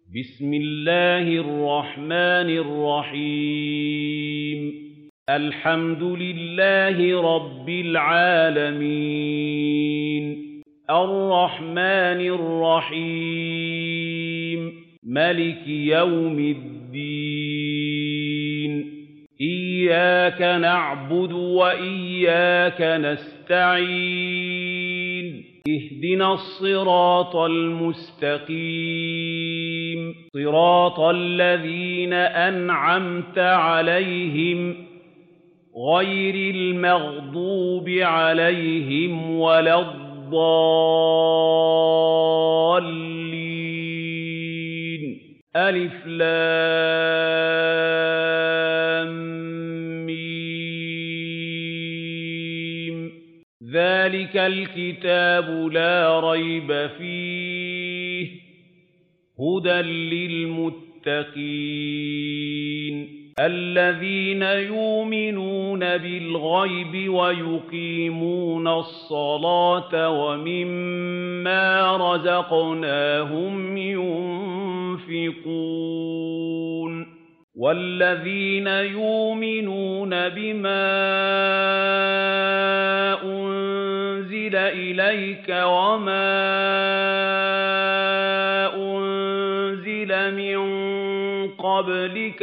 بسم الله الرحمن الرحيم الحمد لله رب العالمين الرحمن الرحيم ملك يوم الدين إياك نعبد وإياك نستعين اهدنا الصراط المستقيم صراط الذين أنعمت عليهم غير المغضوب عليهم ولا الضالين ألف لام ميم ذلك الكتاب لا ريب فيه هدى للمتقين الذين يؤمنون بالغيب ويقيمون الصلاة ومما رزقناهم ينفقون والذين يؤمنون بما أنزل إليك وما أنزل من قبلك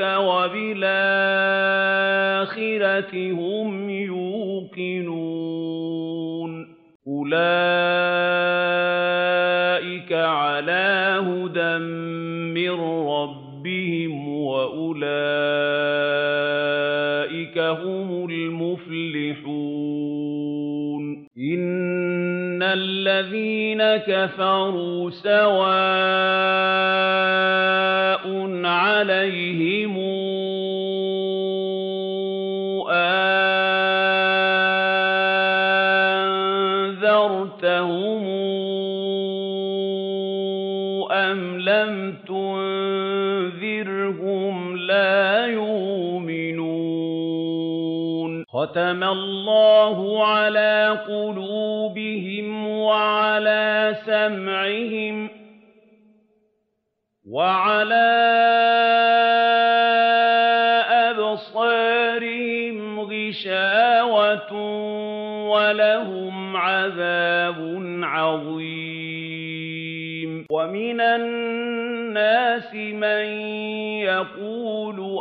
وبالآخرة هم يوقنون أولئك على هدى من ربهم وأولئك هم المفلحون إن الذين كفروا سواء عليهم أنذرتهم أم لم تنذرهم لا يؤمنون ختم الله على قلوبهم وعلى سمعهم وعلى أبصارهم غشاوة ولهم عذاب عظيم ومن الناس من يقول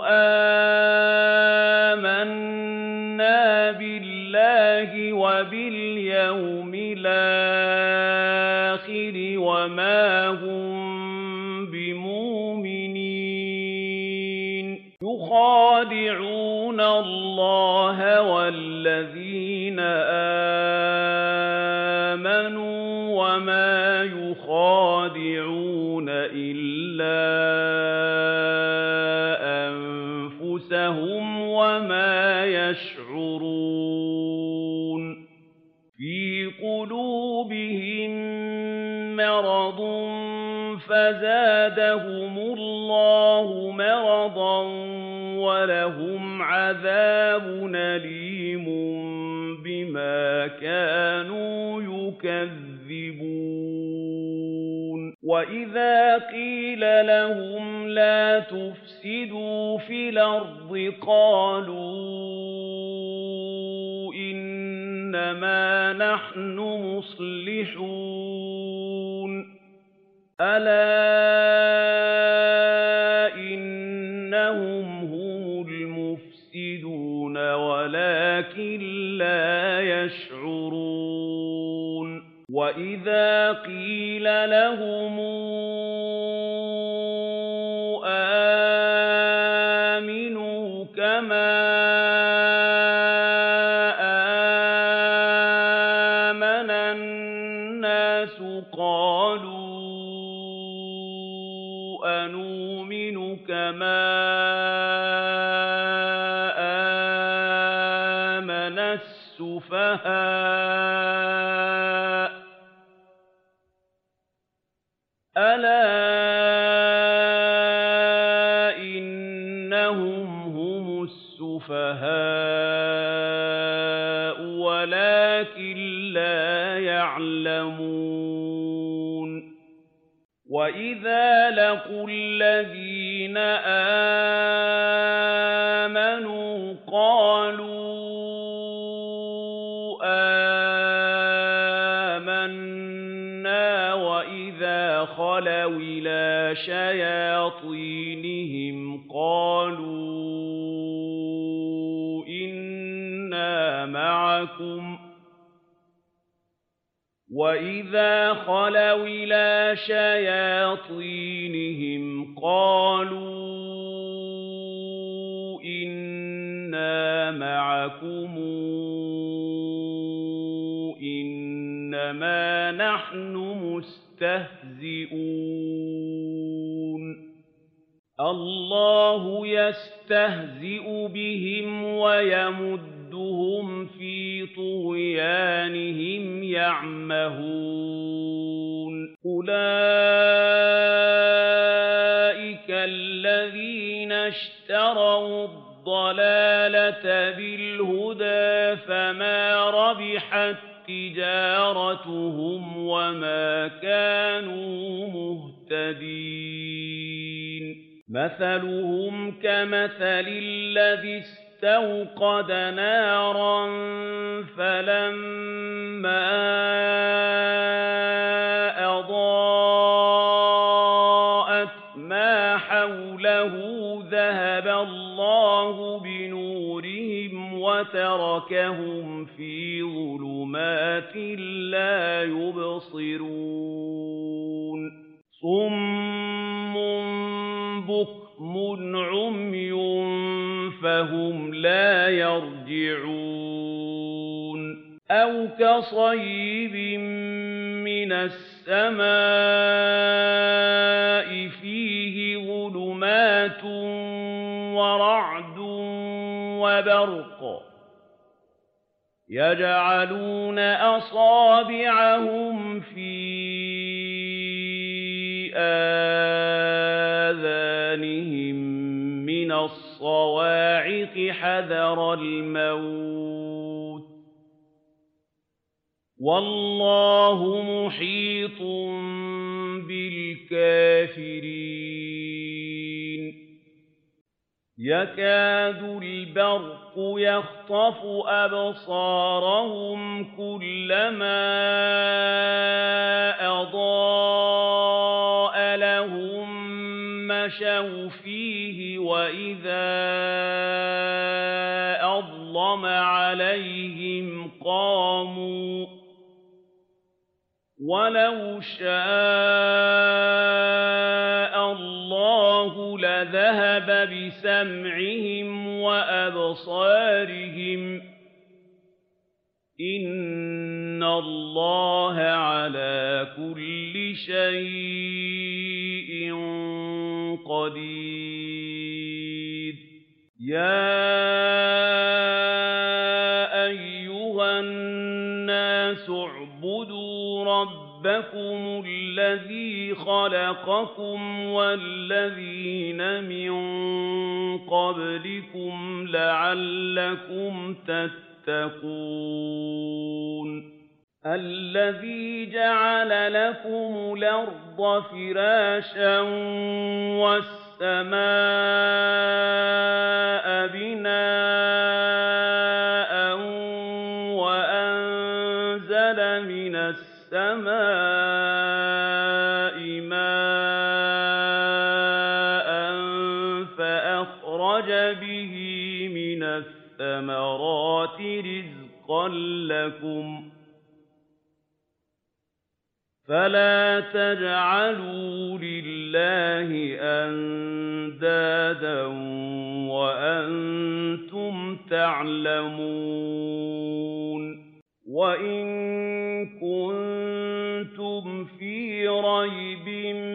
آمنا بالله وباليوم الآخر وما هم بمؤمنين يخادعون الله والذين آمنوا وما يخادعون إلا أنفسهم وما يشعرون في قلوبهم مرض فزادهم الله مرضا ولهم عذاب أليم بما كانوا يكذبون وإذا قيل لهم لا تفسدوا في الأرض قالوا إنما نحن مصلحون ألا إنهم هم المفسدون ولكن لا يشعرون وإذا قيل لهم آمنوا كما آمن الناس قالوا أنؤمن كما آمن السفهاء ألا إنهم هم السفهاء ولكن لا يعلمون وإذا لقوا لَقُوا الَّذِينَ آمَنُوا قَالُوا آمَنَّا وَإِذَا خَلَوْا إِلَىٰ شَيَاطِينِهِمْ قَالُوا إِنَّا مَعَكُمْ إِنَّمَا نَحْنُ مُسْتَهْزِئُونَ اللَّهُ يَسْتَهْزِئُ بِهِمْ وَيَمُدُّهُمْ فِي طُغْيَانِهِمْ يَعْمَهُونَ أُولَٰئِكَ الَّذِينَ اشْتَرَوُا الضَّلَالَةَ بِالْهُدَىٰ فَمَا رَبِحَت تِّجَارَتُهُمْ وَمَا كَانُوا مُهْتَدِينَ مَثَلُهُمْ كَمَثَلِ الَّذِي اسْتَوْقَدَ نَارًا فَلَمَّا أَضَاءَتْ مَا حَوْلَهُ ذَهَبَ اللَّهُ بِنُورِهِمْ وَتَرَكَهُمْ فِي ظُلُمَاتٍ لَّا يُبْصِرُونَ صُمٌّ بُكْمٌ عُمْيٌ فَهُمْ لَا يَرْجِعُونَ أَوْ كَصَيِّبٍ مِّنَ السَّمَاءِ فِيهِ ظُلُمَاتٌ وَرَعْدٌ وَبَرْقٌ يَجْعَلُونَ أَصَابِعَهُمْ فِي آذَانِهِم مِّنَ الصَّوَاعِقِ حَذَرَ الْمَوْتِ ۚ وَاللَّهُ مُحِيطٌ بِالْكَافِرِينَ يَكَادُ الْبَرْقُ يَخْطَفُ أَبْصَارَهُمْ كُلَّمَا أَضَاءَ لَهُم مَّشَوْا فِيهِ وَإِذَا أَظْلَمَ عَلَيْهِمْ قَامُوا ۚ وَلَوْ شَاءَ اللَّهُ لَذَهَبَ بِسَمْعِهِمْ وَأَبْصَارِهِمْ ۚ إِنَّ اللَّهَ عَلَىٰ كُلِّ شَيْءٍ قَدِيرٌ يَا أَيُّهَا النَّاسُ اعْبُدُوا رَبَّكُمُ الَّذِي خَلَقَكُمْ وَالَّذِينَ مِن قَبْلِكُمْ لَعَلَّكُمْ تَتَّقُونَ الَّذِي جَعَلَ لَكُمُ الْأَرْضَ فِرَاشًا وَالسَّمَاءَ بِنَاءً وَأَنزَلَ مِنَ السَّمَاءِ مَاءً فَأَخْرَجَ بِهِ مِنَ الثَّمَرَاتِ رِزْقًا لَّكُمْ ۖ فَلَا تَجْعَلُوا لِلَّهِ أَندَادًا وَأَنتُمْ تَعْلَمُونَ وَإِن كُنتُمْ فِي رَيْبٍ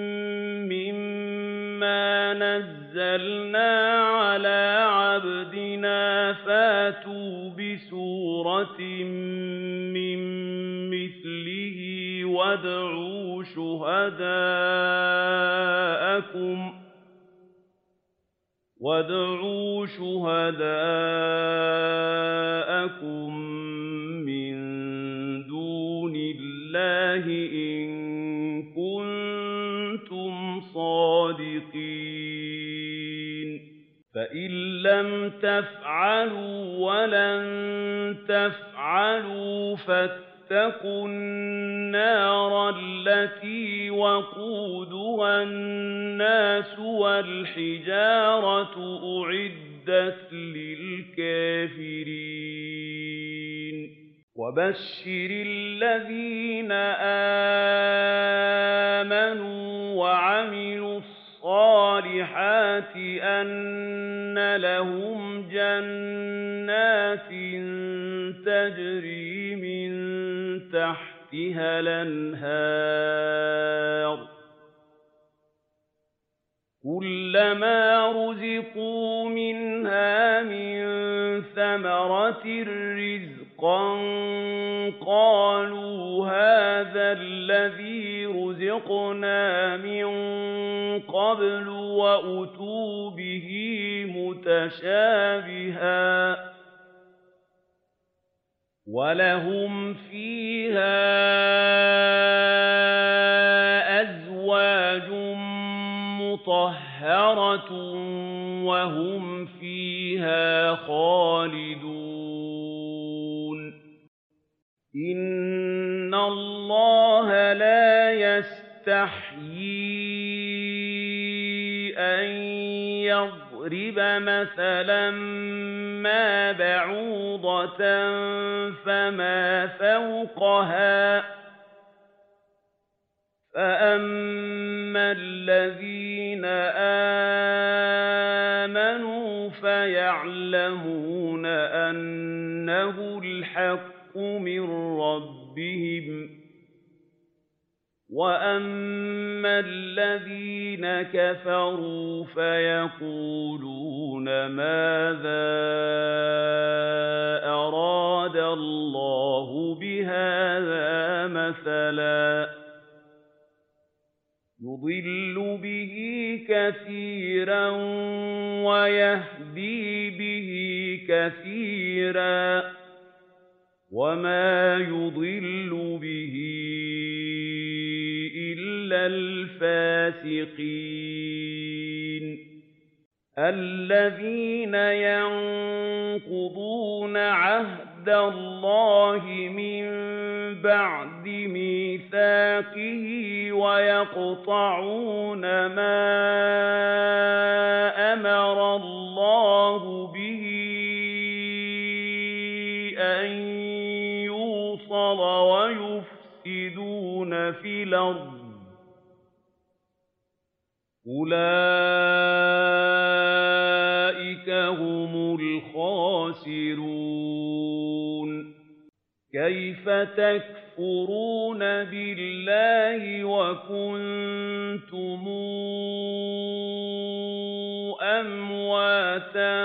مِّمَّا نَزَّلْنَا عَلَىٰ عَبْدِنَا فَأْتُوا بِسُورَةٍ مِّن مِّثْلِهِ وَادْعُوا شُهَدَاءَكُم مِّن دُونِ اللَّهِ إِن كُنتُمْ صَادِقِينَ الصَّادِقِينَ فَإِن لَّمْ تَفْعَلُوا وَلَن تَفْعَلُوا فَاتَّقُوا النَّارَ الَّتِي وَقُودُهَا النَّاسُ وَالْحِجَارَةُ ۖ أُعِدَّتْ لِلْكَافِرِينَ وَبَشِّرِ الَّذِينَ آمَنُوا وَعَمِلُوا الصَّالِحَاتِ أَنَّ لَهُمْ جَنَّاتٍ تَجْرِي مِن تَحْتِهَا الْأَنْهَارُ كُلَّمَا رُزِقُوا مِنْهَا مِن ثَمَرَةٍ رِّزْقًا قَالُوا هَٰذَا الَّذِي رُزِقْنَا مِن قَبْلُ وَأُتُوا بِهِ مُتَشَابِهًا ۖ وَلَهُمْ فِيهَا أَزْوَاجٌ مُّطَهَّرَةٌ وَهُمْ فِيهَا خَالِدُونَ إِنَّ اللَّهَ لَا يَسْتَحْيِي أَن يَضْرِبَ مَثَلًا مَّا بَعُوضَةً فَمَا فَوْقَهَا ۚ فَأَمَّا الَّذِينَ آمَنُوا فَيَعْلَمُونَ أَنَّهُ الْحَقُّ مِن رَّبِّهِمْ ۖ وَأَمَّا الَّذِينَ كَفَرُوا فَيَقُولُونَ مَاذَا أَرَادَ اللَّهُ بِهَٰذَا مَثَلًا ۚ يُضِلُّ بِهِ كَثِيرًا وَيَهْدِي بِهِ كَثِيرًا ۚ وَمَا يُضِلُّ بِهِ إِلَّا الْفَاسِقِينَ الَّذِينَ يَنقُضُونَ عَهْدَ اللَّهِ مِن بَعْدِ مِيثَاقِهِ وَيَقْطَعُونَ مَا أَمَرَ اللَّهُ بِهِ أَن يُوصَلَ وَيُفْسِدُونَ فِي الْأَرْضِ ۚ أُولَٰئِكَ هُمُ الْخَاسِرُونَ كَيْفَ تَكْفُرُونَ بِاللَّهِ وَكُنتُمْ أَمْوَاتًا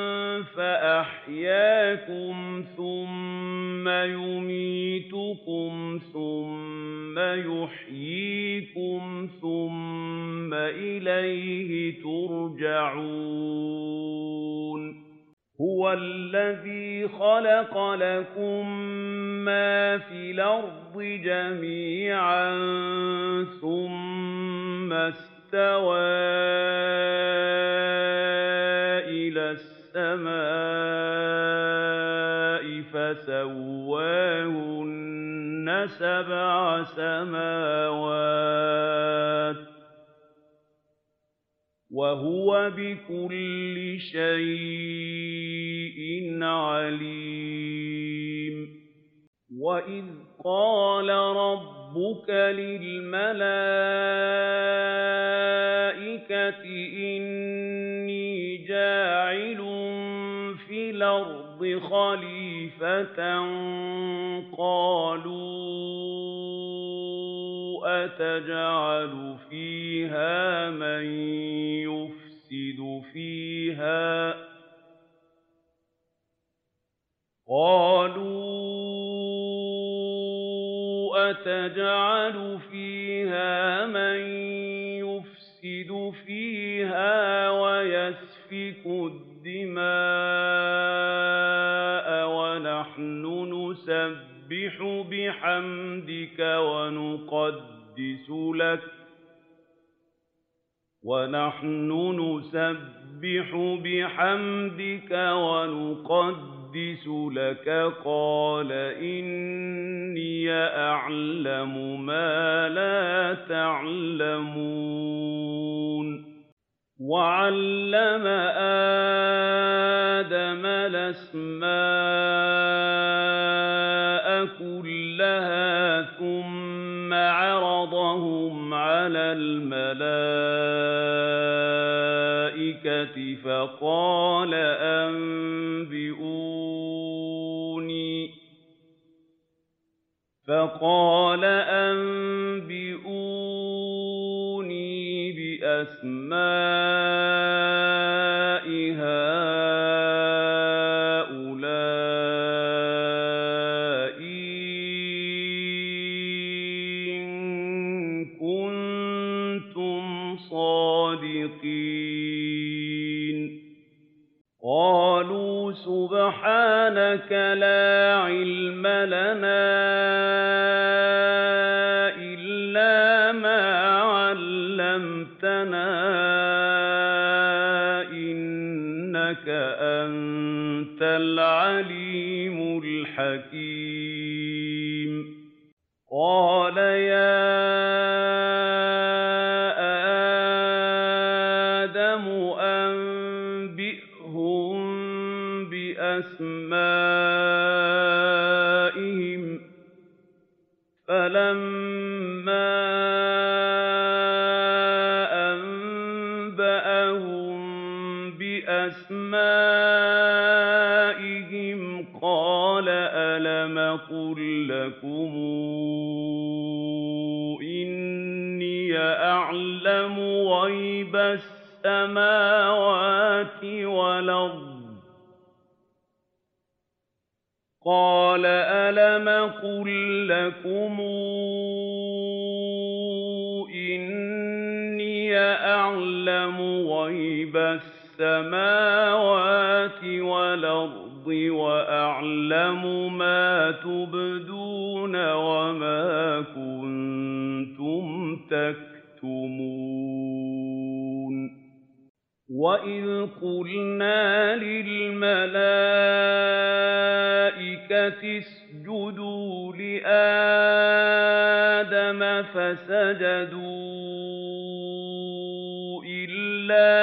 فَأَحْيَاكُمْ ثُمَّ يُمِيتُكُمْ ثُمَّ يُحْيِيكُمْ ثُمَّ إِلَيْهِ تُرْجَعُونَ هُوَ الَّذِي خَلَقَ لَكُم مَّا فِي الْأَرْضِ جَمِيعًا ثُمَّ اسْتَوَىٰ إِلَى السَّمَاءِ فَسَوَّاهُنَّ سَبْعَ سَمَاوَاتٍ ۚ وَهُوَ بِكُلِّ شَيْءٍ عَلِيمٌ وَإِذْ قَالَ رَبُّكَ لِلْمَلَائِكَةِ إِنِّي جَاعِلٌ فِي الْأَرْضِ خَلِيفَةً ۖ قَالُوا أَتَجْعَلُ فِيهَا مَن يُفْسِدُ فِيهَا وَيَسْفِكُ الدِّمَاءَ وَنَحْنُ نُسَبِّحُ بِحَمْدِكَ وَنُقَدِّسُ لَكَ ۖ وَنَحْنُ نُسَبِّحُ بِحَمْدِكَ وَنُقَدِّسُ لَكَ ۖ قَالَ إِنِّي أَعْلَمُ مَا لَا تَعْلَمُونَ وَعَلَّمَ آدَمَ الْأَسْمَاءَ كُلَّهَا ثُمَّ عَرَضَهُمْ عَلَى الْمَلَائِكَةِ فَقَالَ أَنبِئُونِي بِأَسْمَاءِ هَٰؤُلَاءِ إِن كُنتُمْ صَادِقِينَ قَالُوا سُبْحَانَكَ لَا عِلْمَ لَنَا إِلَّا مَا عَلَّمْتَنَا ۖ إِنَّكَ أَنتَ الْعَلِيمُ الْحَكِيمُ قَالَ يَا آدَمُ أَنبِئْهُم بِأَسْمَائِهِمْ ۖ فَلَمَّا أَنبَأَهُم بِأَسْمَائِهِمْ قَالَ أَلَمْ أَقُل لَّكُمْ إِنِّي أَعْلَمُ غَيْبَ السَّمَاوَاتِ وَالْأَرْضِ قَالَ أَلَمْ أَقُل لَّكُمْ إِنِّي أَعْلَمُ غَيْبَ السَّمَاوَاتِ وَالْأَرْضِ وَأَعْلَمُ مَا تُبْدُونَ وَمَا كُنتُمْ تَكْتُمُونَ وَإِذْ قُلْنَا لِلْمَلَائِكَةِ اسْجُدُوا لِآدَمَ فَسَجَدُوا إِلَّا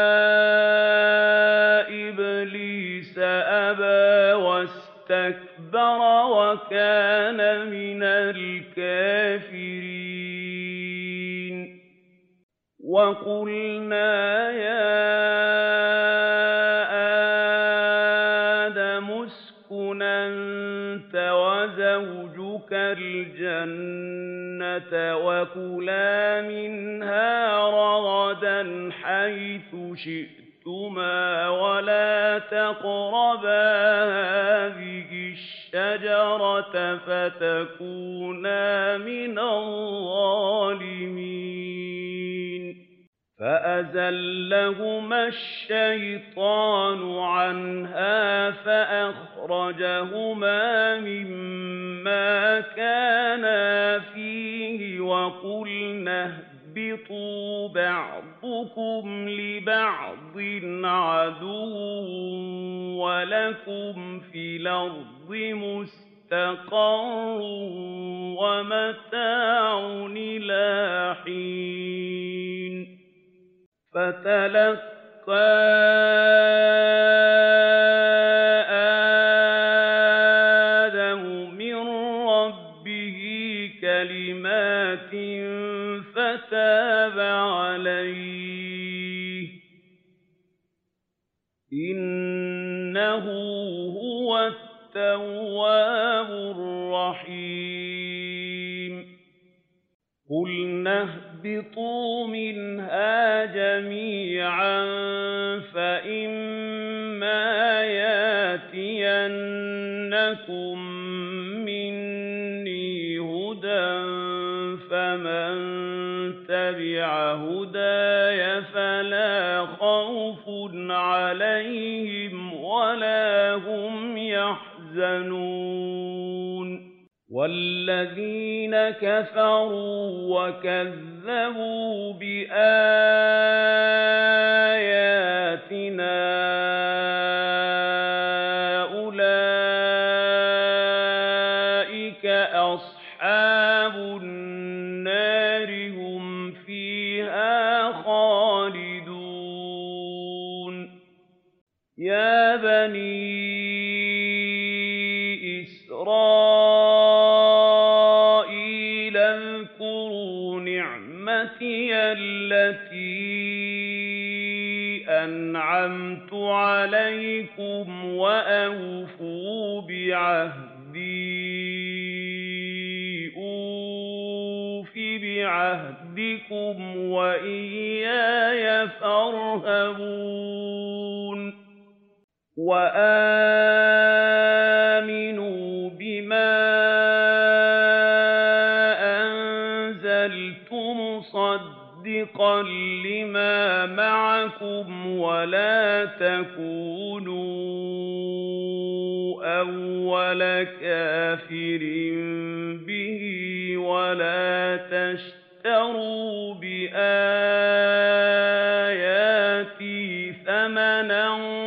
إِبْلِيسَ أَبَىٰ وَاسْتَكْبَرَ وَكَانَ مِنَ الْكَافِرِينَ وَقُلْنَا يَا آدَمُ اسْكُنْ أَنتَ وَزَوْجُكَ الْجَنَّةَ وَكُلَا مِنْهَا رَغَدًا حَيْثُ شِئْتُمَا وَلَا تَقْرَبَا هَٰذِهِ الشَّجَرَةَ فَتَكُونَا مِنَ الظَّالِمِينَ فَأَزَلَّهُمَا الشَّيْطَانُ عَنْهَا فَأَخْرَجَهُمَا مِمَّا كَانَا فِيهِ وَقُلْنَا اهْبِطُوا بَعْضُكُمْ لِبَعْضٍ عَدُوٌّ وَلَكُمْ فِي الْأَرْضِ مُسْتَقَرٌّ وَمَتَاعٌ إِلَىٰ حِينٍ فَتَلَقَّىٰ آدَمُ مِن رَّبِّهِ كَلِمَاتٍ فَتَابَ عَلَيْهِ ۚ إِنَّهُ هُوَ التَّوَّابُ الرَّحِيمُ قُلْنَا اهْبِطُوا مِنْهَا جَمِيعًا فَإِمَّا يَأْتِيَنَّكُم مِّنِّي هُدًى فَمَن تَبِعَ هُدَايَ فَلَا خَوْفٌ عَلَيْهِمْ وَلَا هُمْ يَحْزَنُونَ وَالَّذِينَ كَفَرُوا وَكَذَّبُوا بِآيَاتِنَا أُولَٰئِكَ أَصْحَابُ النَّارِ ۖ هُمْ فِيهَا خَالِدُونَ يَا بَنِي إِسْرَائِيلَ اذْكُرُوا نِعْمَتِيَ الَّتِي أَنْعَمْتُ عَلَيْكُمْ وَأَوْفُوا بِعَهْدِي أُوفِ بِعَهْدِكُمْ وَإِيَّايَ فَارْهَبُونِ وَآمِنُوا بِمَا أَنزَلْتُ مُصَدِّقًا لِّمَا مَعَكُمْ وَلَا تَكُونُوا أَوَّلَ كَافِرٍ بِهِ وَلَا تَشْتَرُوا بِآيَاتِي ثَمَنًا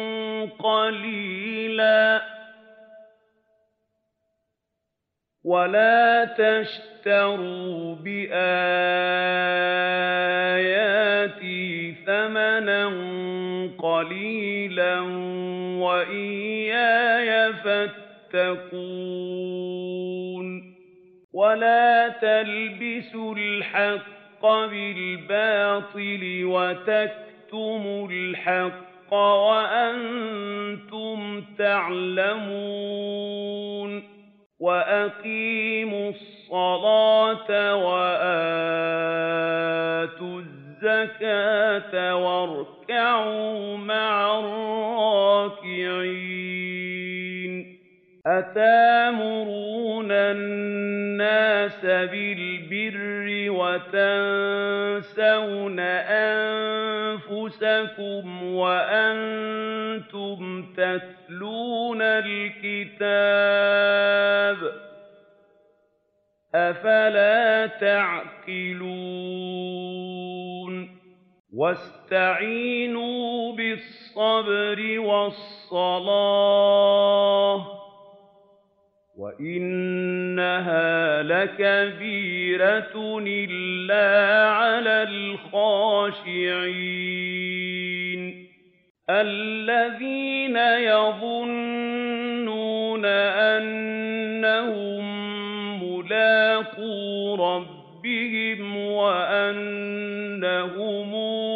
قَلِيلًا وَإِيَّايَ فَاتَّقُونِ وَلَا تَلْبِسُوا الْحَقَّ بِالْبَاطِلِ وَتَكْتُمُوا الْحَقَّ وَأَنتُمْ تَعْلَمُونَ وَأَقِيمُوا الصَّلَاةَ وَآتُوا الزَّكَاةَ وَارْكَعُوا مَعَ الرَّاكِعِينَ أَتَأْمُرُونَ النَّاسَ بِالْبِرِّ وَتَنسَوْنَ أَنفُسَكُمْ وَأَنتُمْ تَتْلُونَ الْكِتَابَ ۚ أَفَلَا تَعْقِلُونَ وَاسْتَعِينُوا بِالصَّبْرِ وَالصَّلَاةِ ۚ وَإِنَّهَا لَكَبِيرَةٌ إِلَّا عَلَى الْخَاشِعِينَ الَّذِينَ يَظُنُّونَ أَنَّهُم مُّلَاقُو رَبِّهِمْ وَأَنَّهُمْ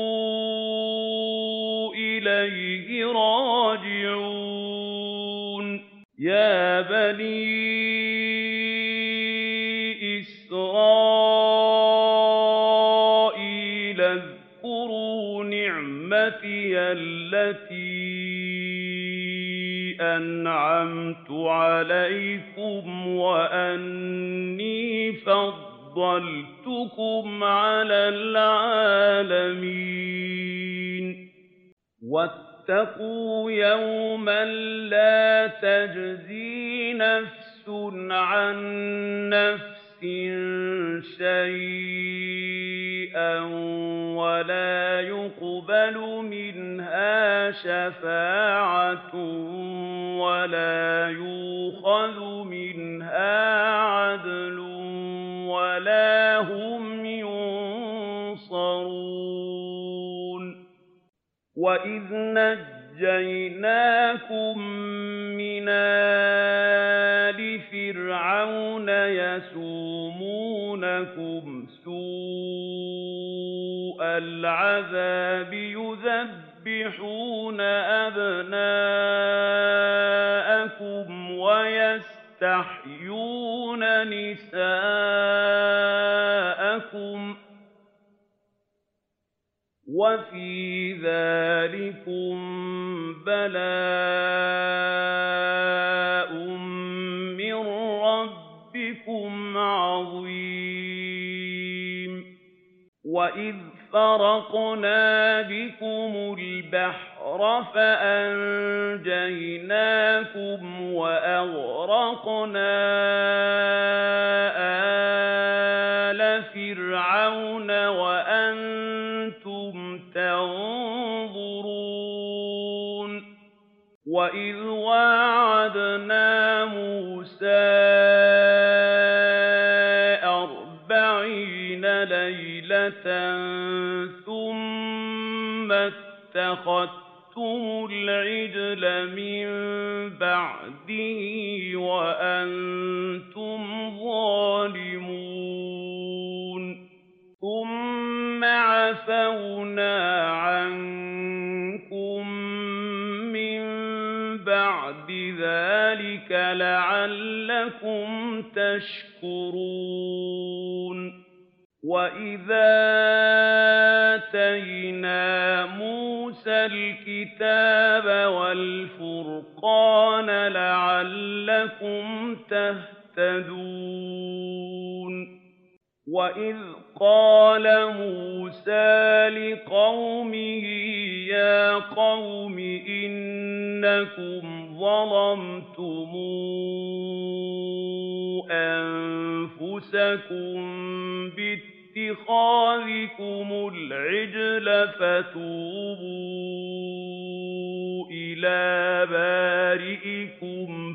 إِلَيْهِ رَاجِعُونَ يَا بَنِي إِسْرَائِيلَ اذْكُرُوا نِعْمَتِيَ الَّتِي أَنْعَمْتُ عَلَيْكُمْ وَأَنِّي فَضَّلْتُكُمْ عَلَى الْعَالَمِينَ وَاتَّقُوا يَوْمًا لَّا تَجْزِي نَفْسٌ عَن نَّفْسٍ شَيْئًا وَلَا يُقْبَلُ مِنْهَا شَفَاعَةٌ وَلَا يُؤْخَذُ مِنْهَا عَدْلٌ وَلَا هُمْ يُنصَرُونَ وَإِذْ نَجَّيْنَاكُم مِّنْ آلِ فِرْعَوْنَ يَسُومُونَكُمْ سُوءَ الْعَذَابِ يُذَبِّحُونَ أَبْنَاءَكُمْ وَيَسْتَحْيُونَ نِسَاءَكُمْ ۚ وَفِي ذَٰلِكُم بَلَاءٌ مِّن رَّبِّكُمْ عَظِيمٌ وَإِذْ فَرَقْنَا بِكُمُ الْبَحْرَ الْبَحْرَ فَأَنجَيْنَاكُمْ وَأَغْرَقْنَا آلَ فِرْعَوْنَ وَأَنتُمْ تَنظُرُونَ وَإِذْ وَاعَدْنَا مُوسَىٰ 40 لَيْلَةً ثُمَّ اتَّخَذْتُمُ الْعِجْلَ مِن بَعْدِهِ وَأَنتُمْ ظَالِمُونَ ثُمَّ عَفَوْنَا عَنكُم مِّن بَعْدِ ذَٰلِكَ لَعَلَّكُمْ تَشْكُرُونَ وَإِذَا آتَيْنَا مُوسَى الْكِتَابَ وَالْفُرْقَانَ لَعَلَّكُمْ تَهْتَدُونَ وَإِذْ قَالَ مُوسَىٰ لِقَوْمِهِ يَا قَوْمِ إِنَّكُمْ ظَلَمْتُمْ أَنفُسَكُم بِاتِّخَاذِكُمُ الْعِجْلَ فَتُوبُوا إِلَىٰ بَارِئِكُمْ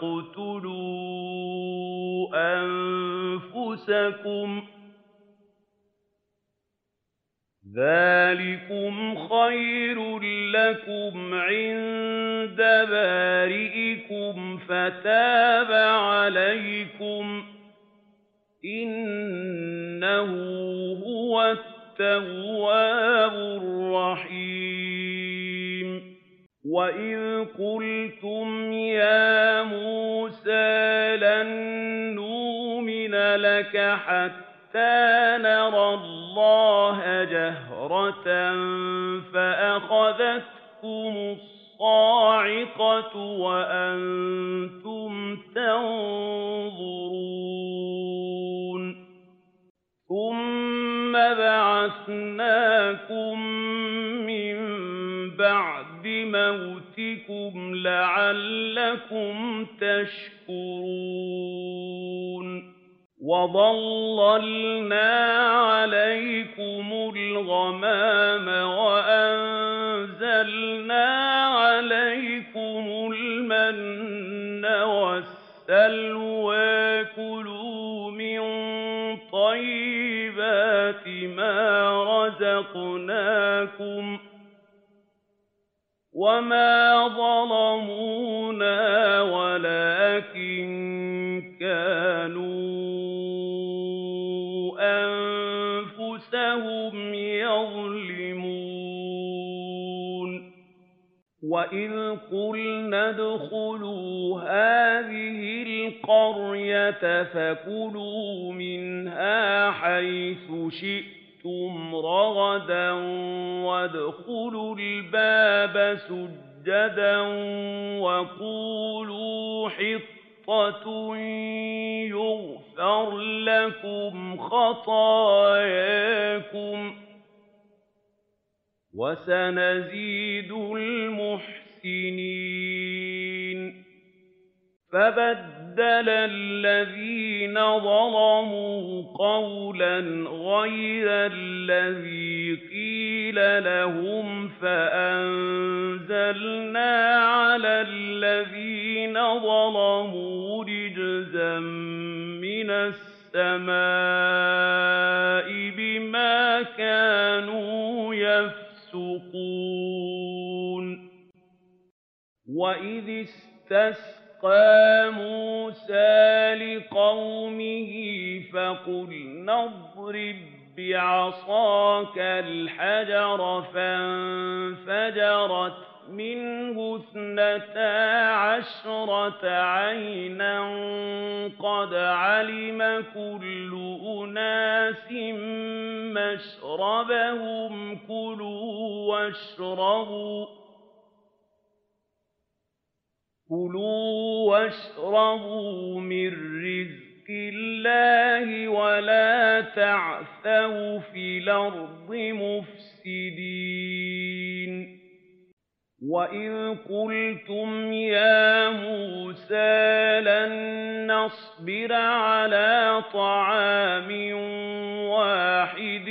فَاقْتُلُوا أَنفُسَكُمْ ذَٰلِكُمْ خَيْرٌ لَّكُمْ عِندَ بَارِئِكُمْ فَتَابَ عَلَيْكُمْ ۚ إِنَّهُ هُوَ التَّوَّابُ الرَّحِيمُ وَإِذْ قُلْتُمْ يَا مُوسَىٰ لَن نُّؤْمِنَ لَكَ حَتَّىٰ نَرَى اللَّهَ جَهْرَةً فَأَخَذَتْكُمُ الصَّاعِقَةُ وَأَنتُمْ تَنظُرُونَ ثُمَّ بَعَثْنَاكُم مِّن بَعْدِ مَوْتِكُمْ لَعَلَّكُمْ تَشْكُرُونَ وَظَلَّلْنَا عَلَيْكُمُ الْغَمَامَ وَأَنزَلْنَا عَلَيْكُمُ الْمَنَّ وَالسَّلْوَىٰ ۖ كُلُوا مِن طَيِّبَاتِ مَا رَزَقْنَاكُمْ ۚ وَمَا ظَلَمُونَا وَلَٰكِن كَانُوا أَنفُسَهُمْ يَظْلِمُونَ وَإِذْ قُلْنَا ادْخُلُوا هَٰذِهِ الْقَرْيَةَ فَكُلُوا مِنْهَا حَيْثُ شِئْتُمْ رَغَدًا وَادْخُلُوا الْبَابَ سُجَّدًا وَقُولُوا حِطَّةٌ يُغْفَرْ لَكُمْ خَطَايَاكُمْ ۚ وَسَنَزِيدُ الْمُحْسِنِينَ فَبَدَّلَ الَّذِينَ ظَلَمُوا قَوْلًا غَيْرَ الَّذِي قِيلَ لَهُمْ فَأَنزَلْنَا عَلَى الَّذِينَ ظَلَمُوا رِجْزًا مِّنَ السَّمَاءِ بِمَا كَانُوا يَفْسُقُونَ وَإِذِ اسْتَسْقَىٰ مُوسَىٰ لِقَوْمِهِ فَقُلْنَا اضْرِب بِّعَصَاكَ الْحَجَرَ ۖ فَانفَجَرَتْ مِنْهُ 12 عَيْنًا قَدْ عَلِمَ كُلُّ أُنَاسٍ مَّشْرَبَهُمْ ۖ كُلُوا وَاشْرَبُوا مِن رِّزْقِ اللَّهِ وَلَا تَعْثَوْا فِي الْأَرْضِ مُفْسِدِينَ وَإِذْ قُلْتُمْ يَا مُوسَىٰ لَن نَّصْبِرَ عَلَىٰ طَعَامٍ وَاحِدٍ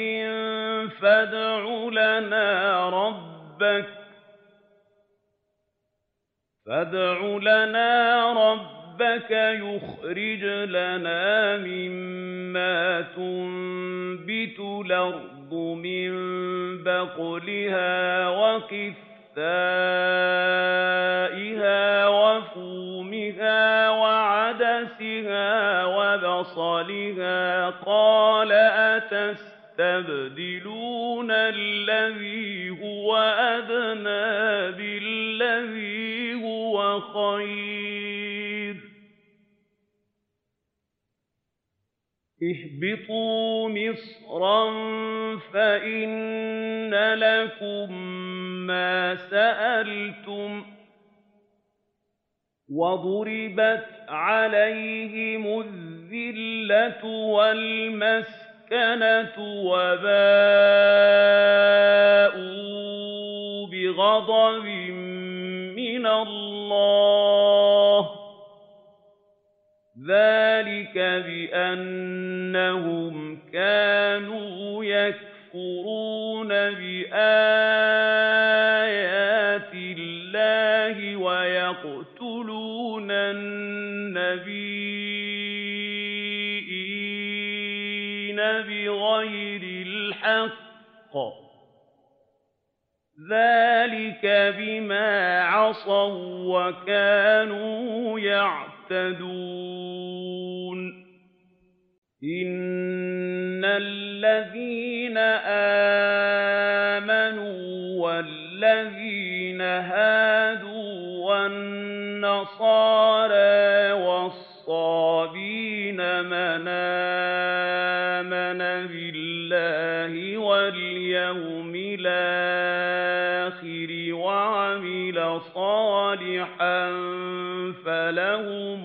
فَادْعُ لَنَا رَبَّكَ يُخْرِجْ لَنَا مِمَّا تُنبِتُ الْأَرْضُ مِن بَقْلِهَا وَقِثَّائِهَا وَفُومِهَا وَعَدَسِهَا وَبَصَلِهَا ۖ قَالَ أَتَسْتَبْدِلُونَ الَّذِي هُوَ أَدْنَىٰ بِالَّذِي هُوَ خَيْرٌ ۚ اهْبِطُوا مِصْرًا فَإِنَّ لَكُم مَّا سَأَلْتُمْ ۗ وَضُرِبَتْ عَلَيْهِمُ الذِّلَّةُ وَالْمَسْكَنَةُ وَبَاءُوا بِغَضَبٍ مِّنَ اللَّهِ ۗ ذَٰلِكَ بِأَنَّهُمْ كَانُوا يَكْفُرُونَ بِآيَاتِ اللَّهِ وَيَقْتُلُونَ النَّبِيِّينَ بِغَيْرِ الْحَقِّ ۗ ذَٰلِكَ بِمَا عَصَوا وَّكَانُوا يَعْتَدُونَ إِنَّ الَّذِينَ آمَنُوا وَالَّذِينَ هَادُوا وَالنَّصَارَىٰ وَالصَّابِئِينَ مَنْ آمَنَ بِاللَّهِ وَالْيَوْمِ الْآخِرِ وَعَمِلَ صَالِحًا فَلَهُمْ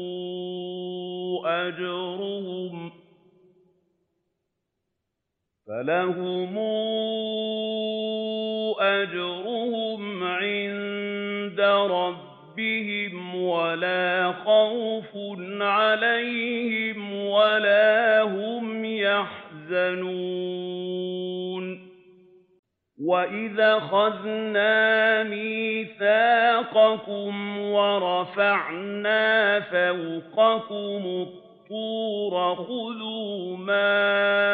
أَجْرُهُمْ عِندَ رَبِّهِمْ وَلَا خَوْفٌ عَلَيْهِمْ وَلَا هُمْ يَحْزَنُونَ وَإِذْ أَخَذْنَا مِيثَاقَكُمْ وَرَفَعْنَا فَوْقَكُمُ الطُّورَ خُذُوا مَا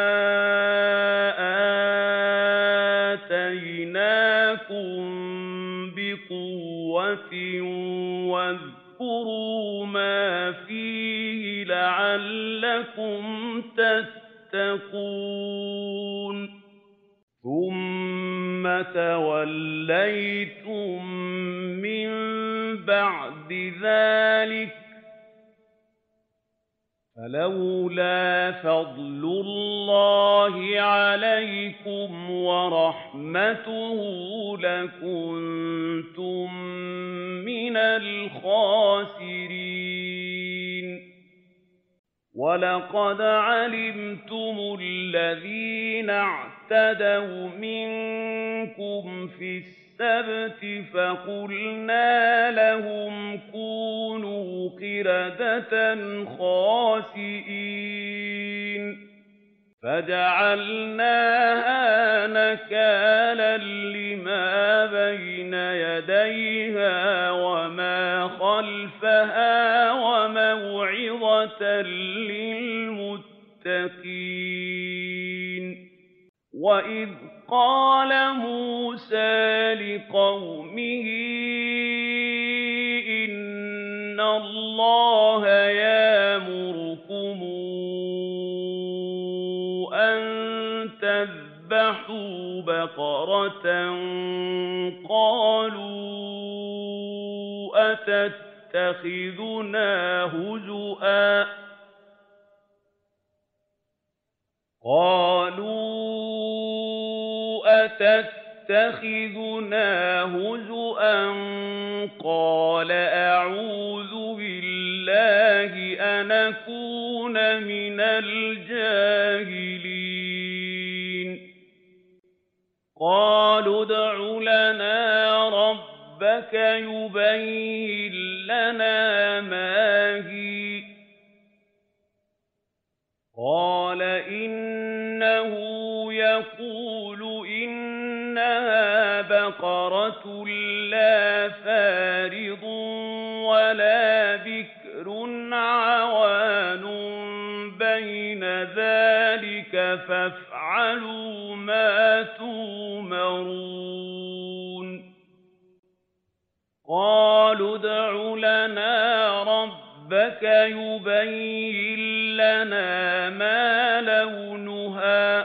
آتَيْنَاكُم بِقُوَّةٍ وَاذْكُرُوا مَا فِيهِ لَعَلَّكُمْ تَتَّقُونَ ثُمَّ تَوَلَّيْتُم مِّن بَعْدِ ذَٰلِكَ ۖ فَلَوْلَا فَضْلُ اللَّهِ عَلَيْكُمْ وَرَحْمَتُهُ لَكُنتُم مِّنَ الْخَاسِرِينَ وَلَقَدْ عَلِمْتُمُ الَّذِينَ اعْتَدَوْا مِنكُمْ فِي السَّبْتِ فَقُلْنَا لَهُمْ كُونُوا قِرَدَةً خَاسِئِينَ فَجَعَلْنَاهَا نَكَالًا لِّمَا بَيْنَ يَدَيْهَا وَمَا خَلْفَهَا وَمَوْعِظَةً لِّلْمُتَّقِينَ وَإِذْ قَالَ مُوسَىٰ لِقَوْمِهِ إِنَّ اللَّهَ يَأْمُرُكُمْ أَن تَذْبَحُوا بَقَرَةً قَالُوا أَتَتَّخِذُنَا هُزُوًا قَالَ أَعُوذُ بِاللَّهِ أَنْ أَكُونَ مِنَ الْجَاهِلِينَ قَالُوا ادْعُ لَنَا رَبَّكَ رَبَّكَ يُبَيِّن لَّنَا مَا هِيَ ۚ قَالَ إِنَّهُ يَقُولُ إِنَّهَا بَقَرَةٌ لَّا فَارِضٌ وَلَا بِكْرٌ عَوَانٌ بَيْنَ ذَٰلِكَ فَافْعَلُوا مَا تُؤْمَرُونَ قَالُوا ادْعُ لَنَا رَبَّكَ يُبَيِّن لَّنَا مَا لَوْنُهَا ۚ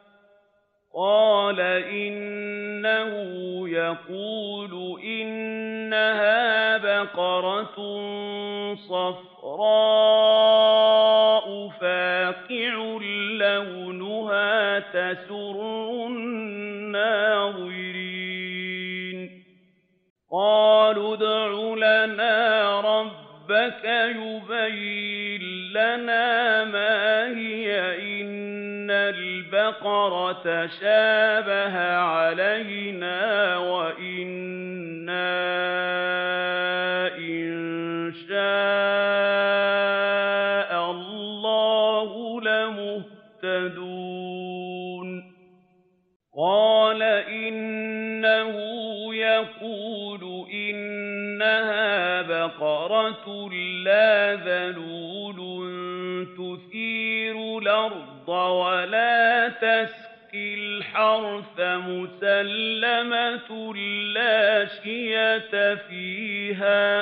قَالَ إِنَّهُ يَقُولُ إِنَّهَا بَقَرَةٌ صَفْرَاءُ فَاقِعٌ لَّوْنُهَا تَسُرُّ النَّاظِرِينَ قَالُوا ادْعُ لَنَا رَبَّكَ يُبَيِّن لَّنَا مَا هِيَ إِنَّ الْبَقَرَ تَشَابَهَ عَلَيْنَا وَإِنَّا إِن شَاءَ اللَّهُ لَمُهْتَدُونَ قَالَ إِنَّهُ يَقُولُ إِنَّهَا بَقَرَةٌ لَّا ذَلُولٌ تُثِيرُ الْأَرْضَ وَلَا تَسْقِي الْحَرْثَ مُسَلَّمَةٌ لَّا شِيَةَ فِيهَا ۚ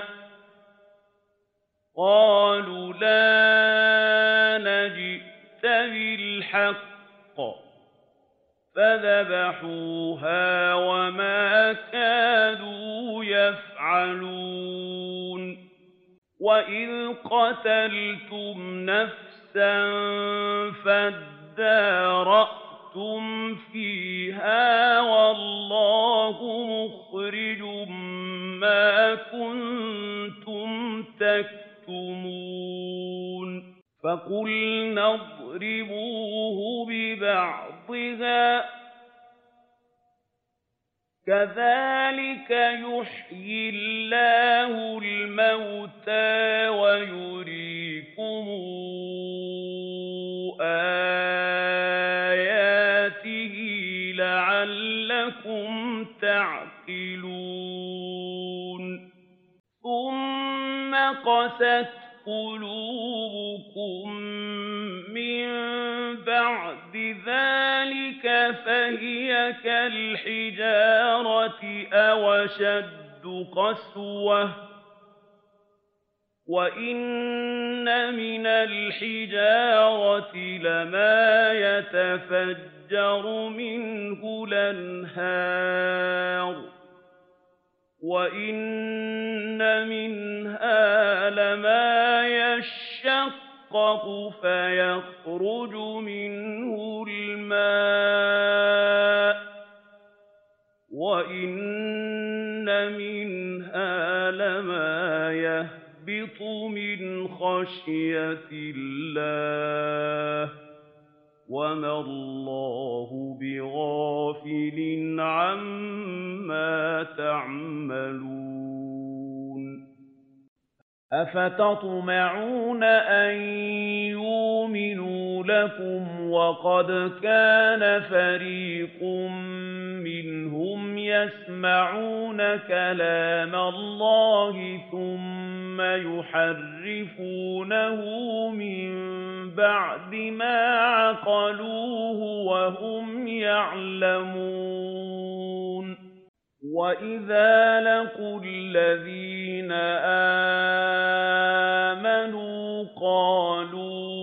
قَالُوا الْآنَ جِئْتَ بِالْحَقِّ ۚ فَذَبَحُوهَا وَمَا كَادُوا يَفْعَلُونَ وَإِذْ قَتَلْتُمْ نَفْسًا فَادَّارَأْتُمْ فِيهَا وَاللَّهُ مُخْرِجٌ مَّا كُنتُمْ تَكْتُمُونَ فَقُلْنَا اضْرِبُوهُ بِبَعْضِهَا ۚ كَذَٰلِكَ يُحْيِي اللَّهُ الْمَوْتَىٰ وَيُرِيكُمْ آيَاتِهِ لَعَلَّكُمْ تَعْقِلُونَ ثُمَّ قَسَتْ قُلُوبُكُم مِّن بَعْدِ ذَٰلِكَ فَهِيَ كَالْحِجَارَةِ أَوْ أَشَدُّ قَسْوَةً ۚ وَإِنَّ مِنَ الْحِجَارَةِ لَمَا يَتَفَجَّرُ مِنْهُ الْأَنْهَارُ ۚ وَإِنَّ مِنْهَا لَمَا يَشَّقَّقُ فَيَخْرُجُ مِنْهُ الْمَاءُ ۚ وَإِنَّ مِنْهَا لَمَا يَهْبِطُ مِنْ خَشْيَةِ اللَّهِ ۗ وَمَا اللَّهُ بِغَافِلٍ عَمَّا تَعْمَلُونَ أَفَتَطْمَعُونَ أَن يُؤْمِنُوا لَكُمْ وَقَدْ كَانَ فَرِيقٌ مِّنْهُمْ يَسْمَعُونَ كَلَامَ اللَّهِ ثُمَّ يُحَرِّفُونَهُ مِن بَعْدِ مَا عَقَلُوهُ وَهُمْ يَعْلَمُونَ وَإِذَا لَقُوا الَّذِينَ آمَنُوا قَالُوا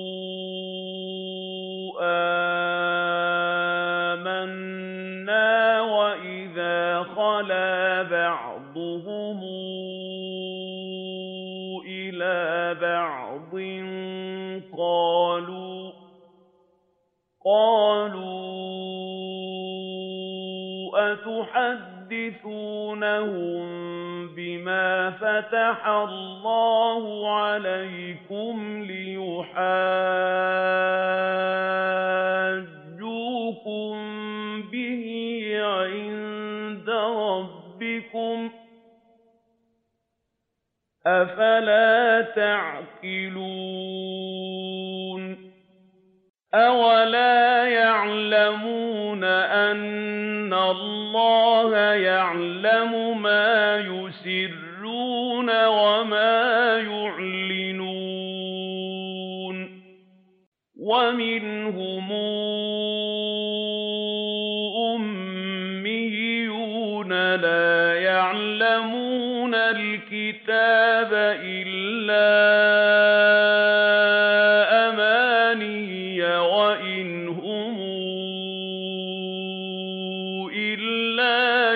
آمَنَّا وَإِذَا خَلَا بَعْضُهُمْ إِلَىٰ بَعْضٍ قَالُوا أَتُحَدِّثُونَهُم بِمَا فَتَحَ اللَّهُ عَلَيْكُمْ لِيُحَاجُّوكُم بِهِ عِندَ رَبِّكُمْ رَبِّكُمْ ۚ أَفَلَا تَعْقِلُونَ أَوَلَا يَعْلَمُونَ أَنَّ اللَّهَ يَعْلَمُ مَا يُسِرُّونَ وَمَا يُعْلِنُونَ وَمِنْهُمْ أُمِّيُّونَ لَا يَعْلَمُونَ الْكِتَابَ إِلَّا أَمَانِيَّ وَإِنْ هُمْ إِلَّا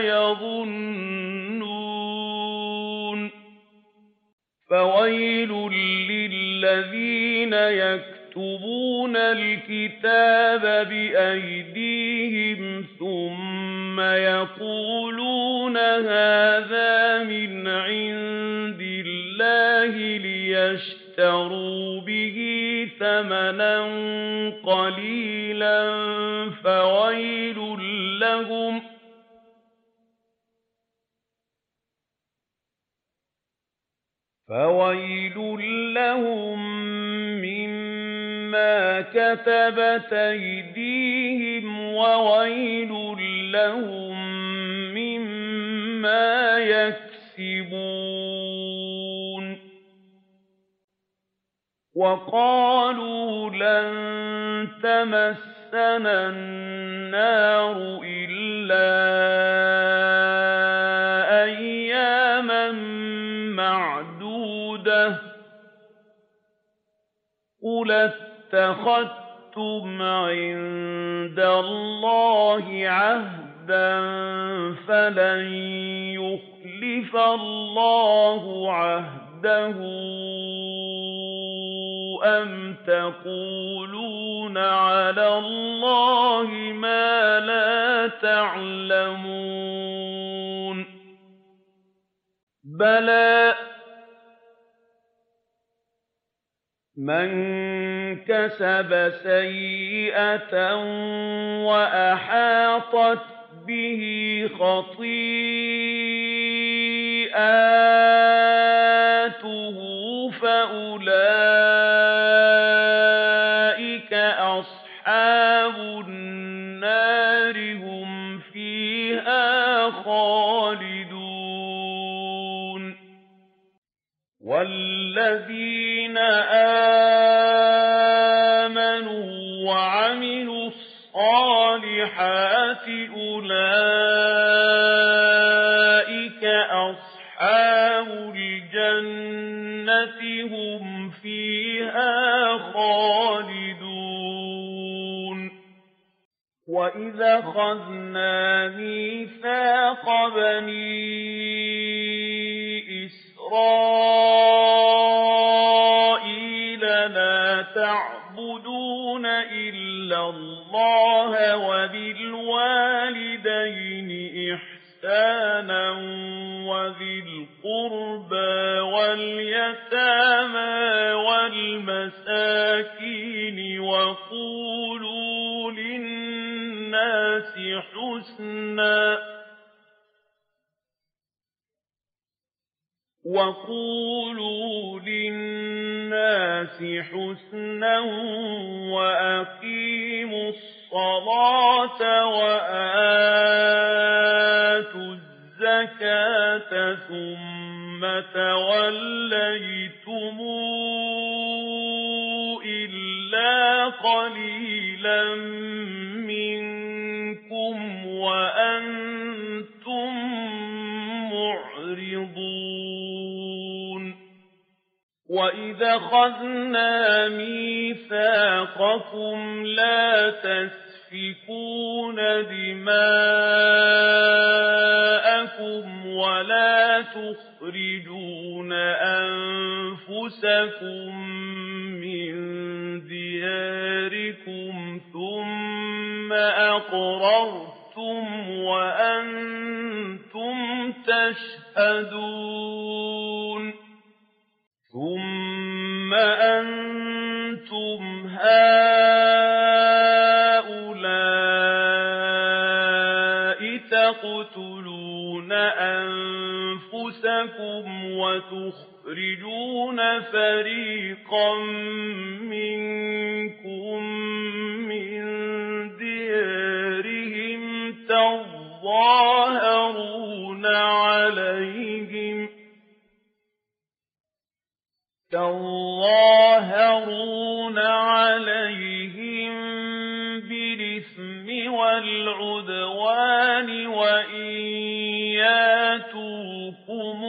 يَظُنُّونَ فَوَيْلٌ لِّلَّذِينَ يَكْتُبُونَ الْكِتَابَ بِأَيْدِيهِمْ ثُمَّ يَقُولُونَ هَٰذَا مِنْ عِندِ اللَّهِ لِيَشْتَرُوا بِهِ ثَمَنًا قَلِيلًا فَوَيْلٌ لَّهُم مِّمَّا كَتَبَتْ أَيْدِيهِمْ وَوَيْلٌ لَّهُم مِّمَّا يَكْسِبُونَ وَقَالُوا لَن تَمَسَّنَا النَّارُ إِلَّا أَيَّامًا مَّعْدُودَةً ۚ قُلْ اتَّخَذْتُمْ عِندَ اللَّهِ عَهْدًا فَلَن يُخْلِفَ اللَّهُ عَهْدَهُ أَمْ تَقُولُونَ عَلَى اللَّهِ مَا لَا تَعْلَمُونَ بَلَىٰ مَن كَسَبَ سَيِّئَةً وَأَحَاطَتْ بِهِ خَطِيئَاتُهُ فَأُولَٰئِكَ أَصْحَابُ النَّارِ ۖ هُمْ فِيهَا خَالِدُونَ وَالَّذِينَ آمَنُوا وَعَمِلُوا الصَّالِحَاتِ أُولَٰئِكَ أَصْحَابُ الْجَنَّةِ ۖ هُمْ فِيهَا خَالِدُونَ وَإِذَا أَخَذْنَا مِيثَاقَ بَنِي إِسْرَائِيلَ لَا تَعْبُدُونَ إِلَّا اللَّهَ وَبِالْوَالِدَيْنِ إِحْسَانًا وَذِي الْقُرْبَىٰ وَالْيَتَامَىٰ وَالْمَسَاكِينِ وَقُولُوا لِلنَّاسِ حُسْنًا وَأَقِيمُوا الصَّلَاةَ وَآتُوا الزَّكَاةَ ثُمَّ تَوَلَّيْتُمْ إِلَّا قَلِيلًا مِّنكُمْ وَأَنتُم مُّعْرِضُونَ وَإِذَا أَخَذْنَا مِيثَاقَكُمْ لَا تَسْفِكُونَ دِمَاءَكُمْ وَلَا تُخْرِجُونَ أَنفُسَكُم مِّن دِيَارِكُمْ ثُمَّ أَقْرَرْتُمْ وَأَنتُمْ تَشْهَدُونَ ثُمَّ أَنتُمْ هَٰؤُلَاءِ تَقْتُلُونَ أنفسكم وتخرجون فريقا منكم من ديارهم تظاهرون عليهم بالإثم والعدوان وإن ياتوكم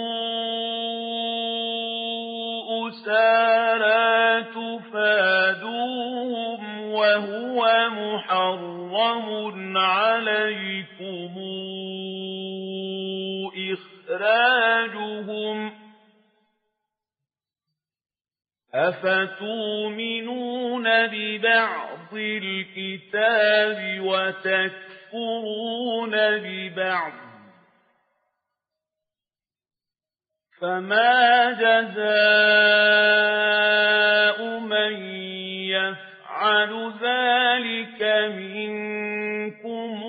أسارى تفادوهم وهو محرم عليكم إخراجهم أفتؤمنون ببعض الكتاب وتكفرون ببعض فما جزاء من يفعل ذلك منكم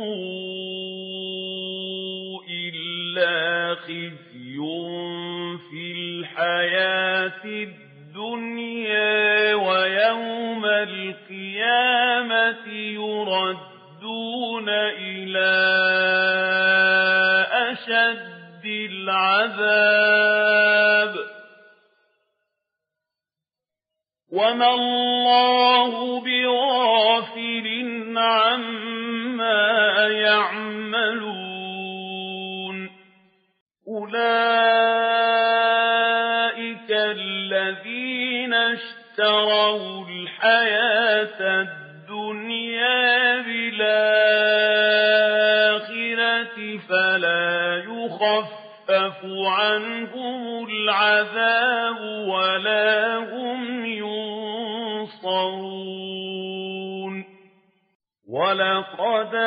إلا خزي في الحياة الدنيا ويوم القيامة يردون إلى أشد العذاب وما الله بغافل عما يعملون أولئك الذين اشتروا الحياة الدنيا بالآخرة فلا يخفف عنهم العذاب ولا هم ينصرون ولقد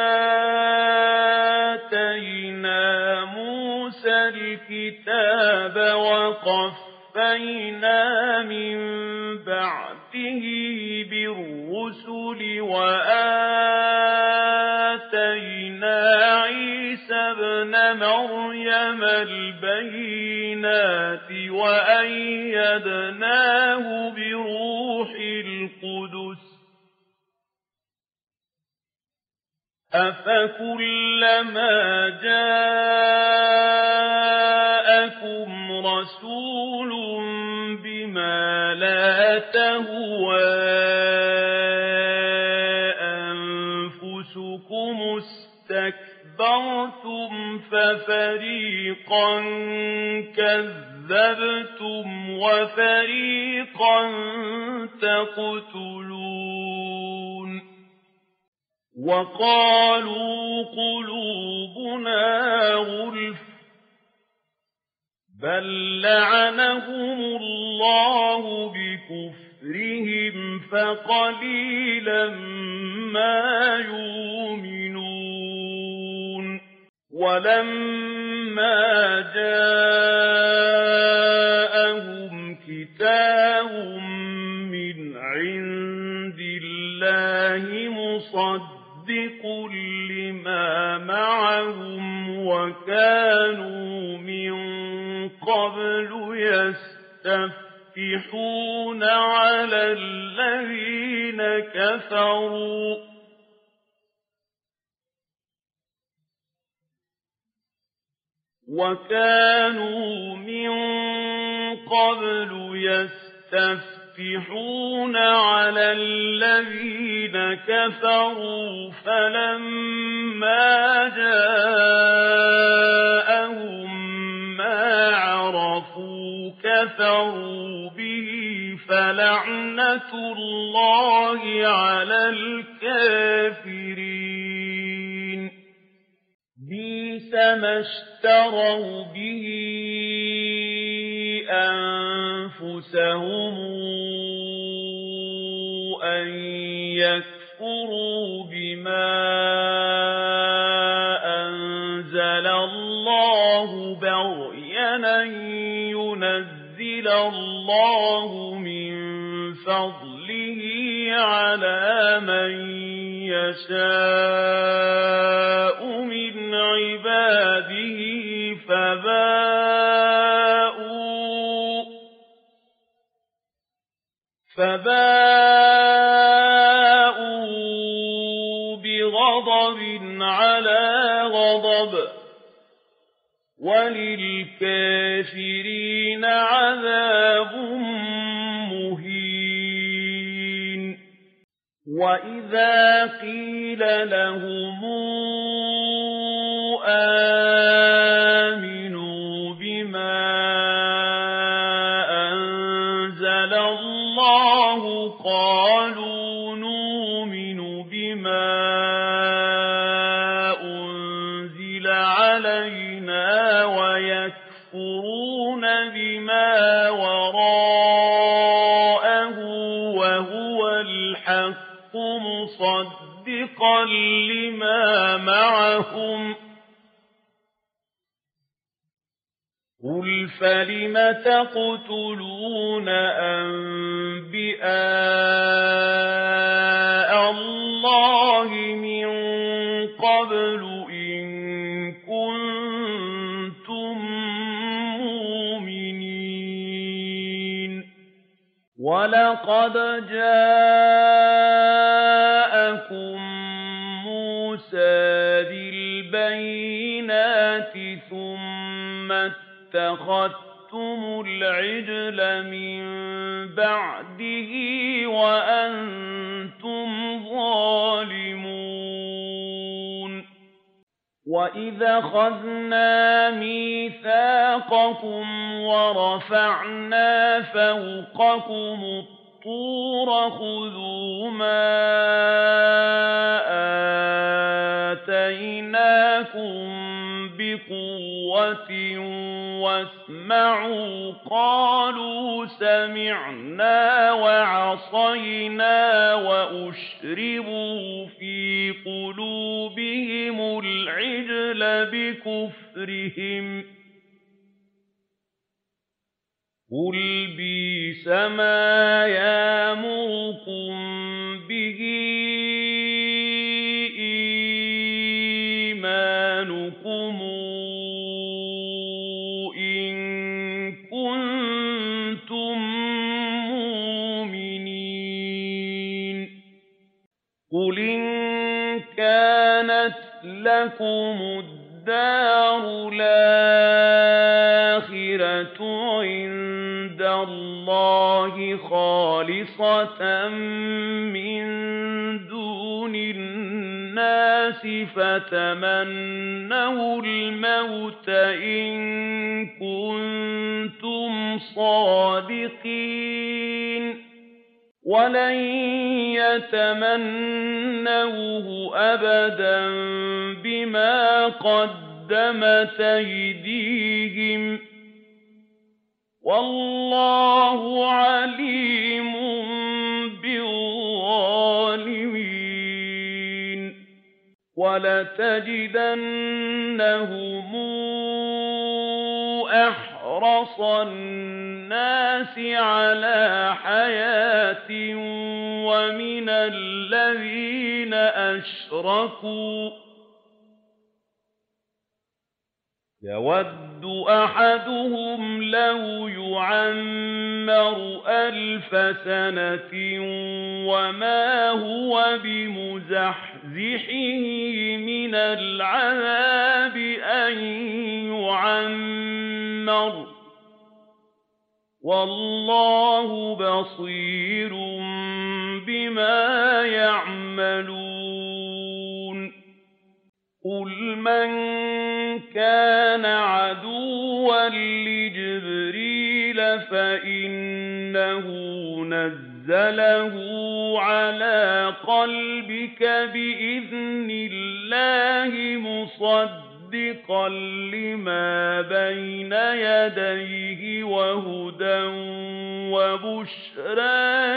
آتينا موسى الكتاب وقفينا من بعده بالرسل وآتينا عيسى ابن مريم البينات وأيدناه بروح القدس أفكلما جاءكم رسول بما لا تهوى أنفسكم استكبرتم ففريقا كذبتم وفريقا تقتلون وقالوا قلوبنا غلف بل لعنهم الله بكفرهم فقليلا ما يؤمنون ولما جاءهم كتاب من عند الله مصدق لما معهم وكانوا من قبل يستفتحون على الذين كفروا فلما جاءهم ما عرفوا كفروا به فلعنة الله على الكافرين بئس ما اشتروا به أنفسهم أن يكفروا بما أنزل الله بغيا أن ينزل الله من فضله على من يشاء من عباده به فباءوا بغضب على غضب وللكافرين عذاب مهين وإذا قيل لهم آمنوا بما أنزل الله قالوا نؤمن بما أنزل علينا ويكفرون بما وراءه وهو الحق مصدقا لما معهم قل فلم تقتلون أنبياء الله من قبل إن كنتم مؤمنين ولقد جاءكم موسى بالبينات ثم اتخذتم العجل من بعده وأنتم ظالمون وإذا أخذنا ميثاقكم ورفعنا فوقكم الطور خذوا ما آتيناكم بقوة واسمعوا قالوا سمعنا وعصينا وأشربوا في قلوبهم العجل بكفرهم قل بئس ما يأمركم به إيمانكم إن كنتم مؤمنين قل إن كانت لكم الدار الآخرة عند الله خالصة من دون الناس فتمنوا الموت إن كنتم صادقين ولن يتمنوه أبدا بما قدمت أيديهم والله عليم بالظالمين ولتجدنهم أحرص الناس على حياة ومن الذين أشركوا يود أحدهم لو يعمر 1000 سنة وما هو بمزحزحه من العذاب أن يعمر والله بصير بما يعملون قل من كان عدوا لجبريل فإنه نزله على قلبك بإذن الله مصدقا لما بين يديه وهدى وبشرى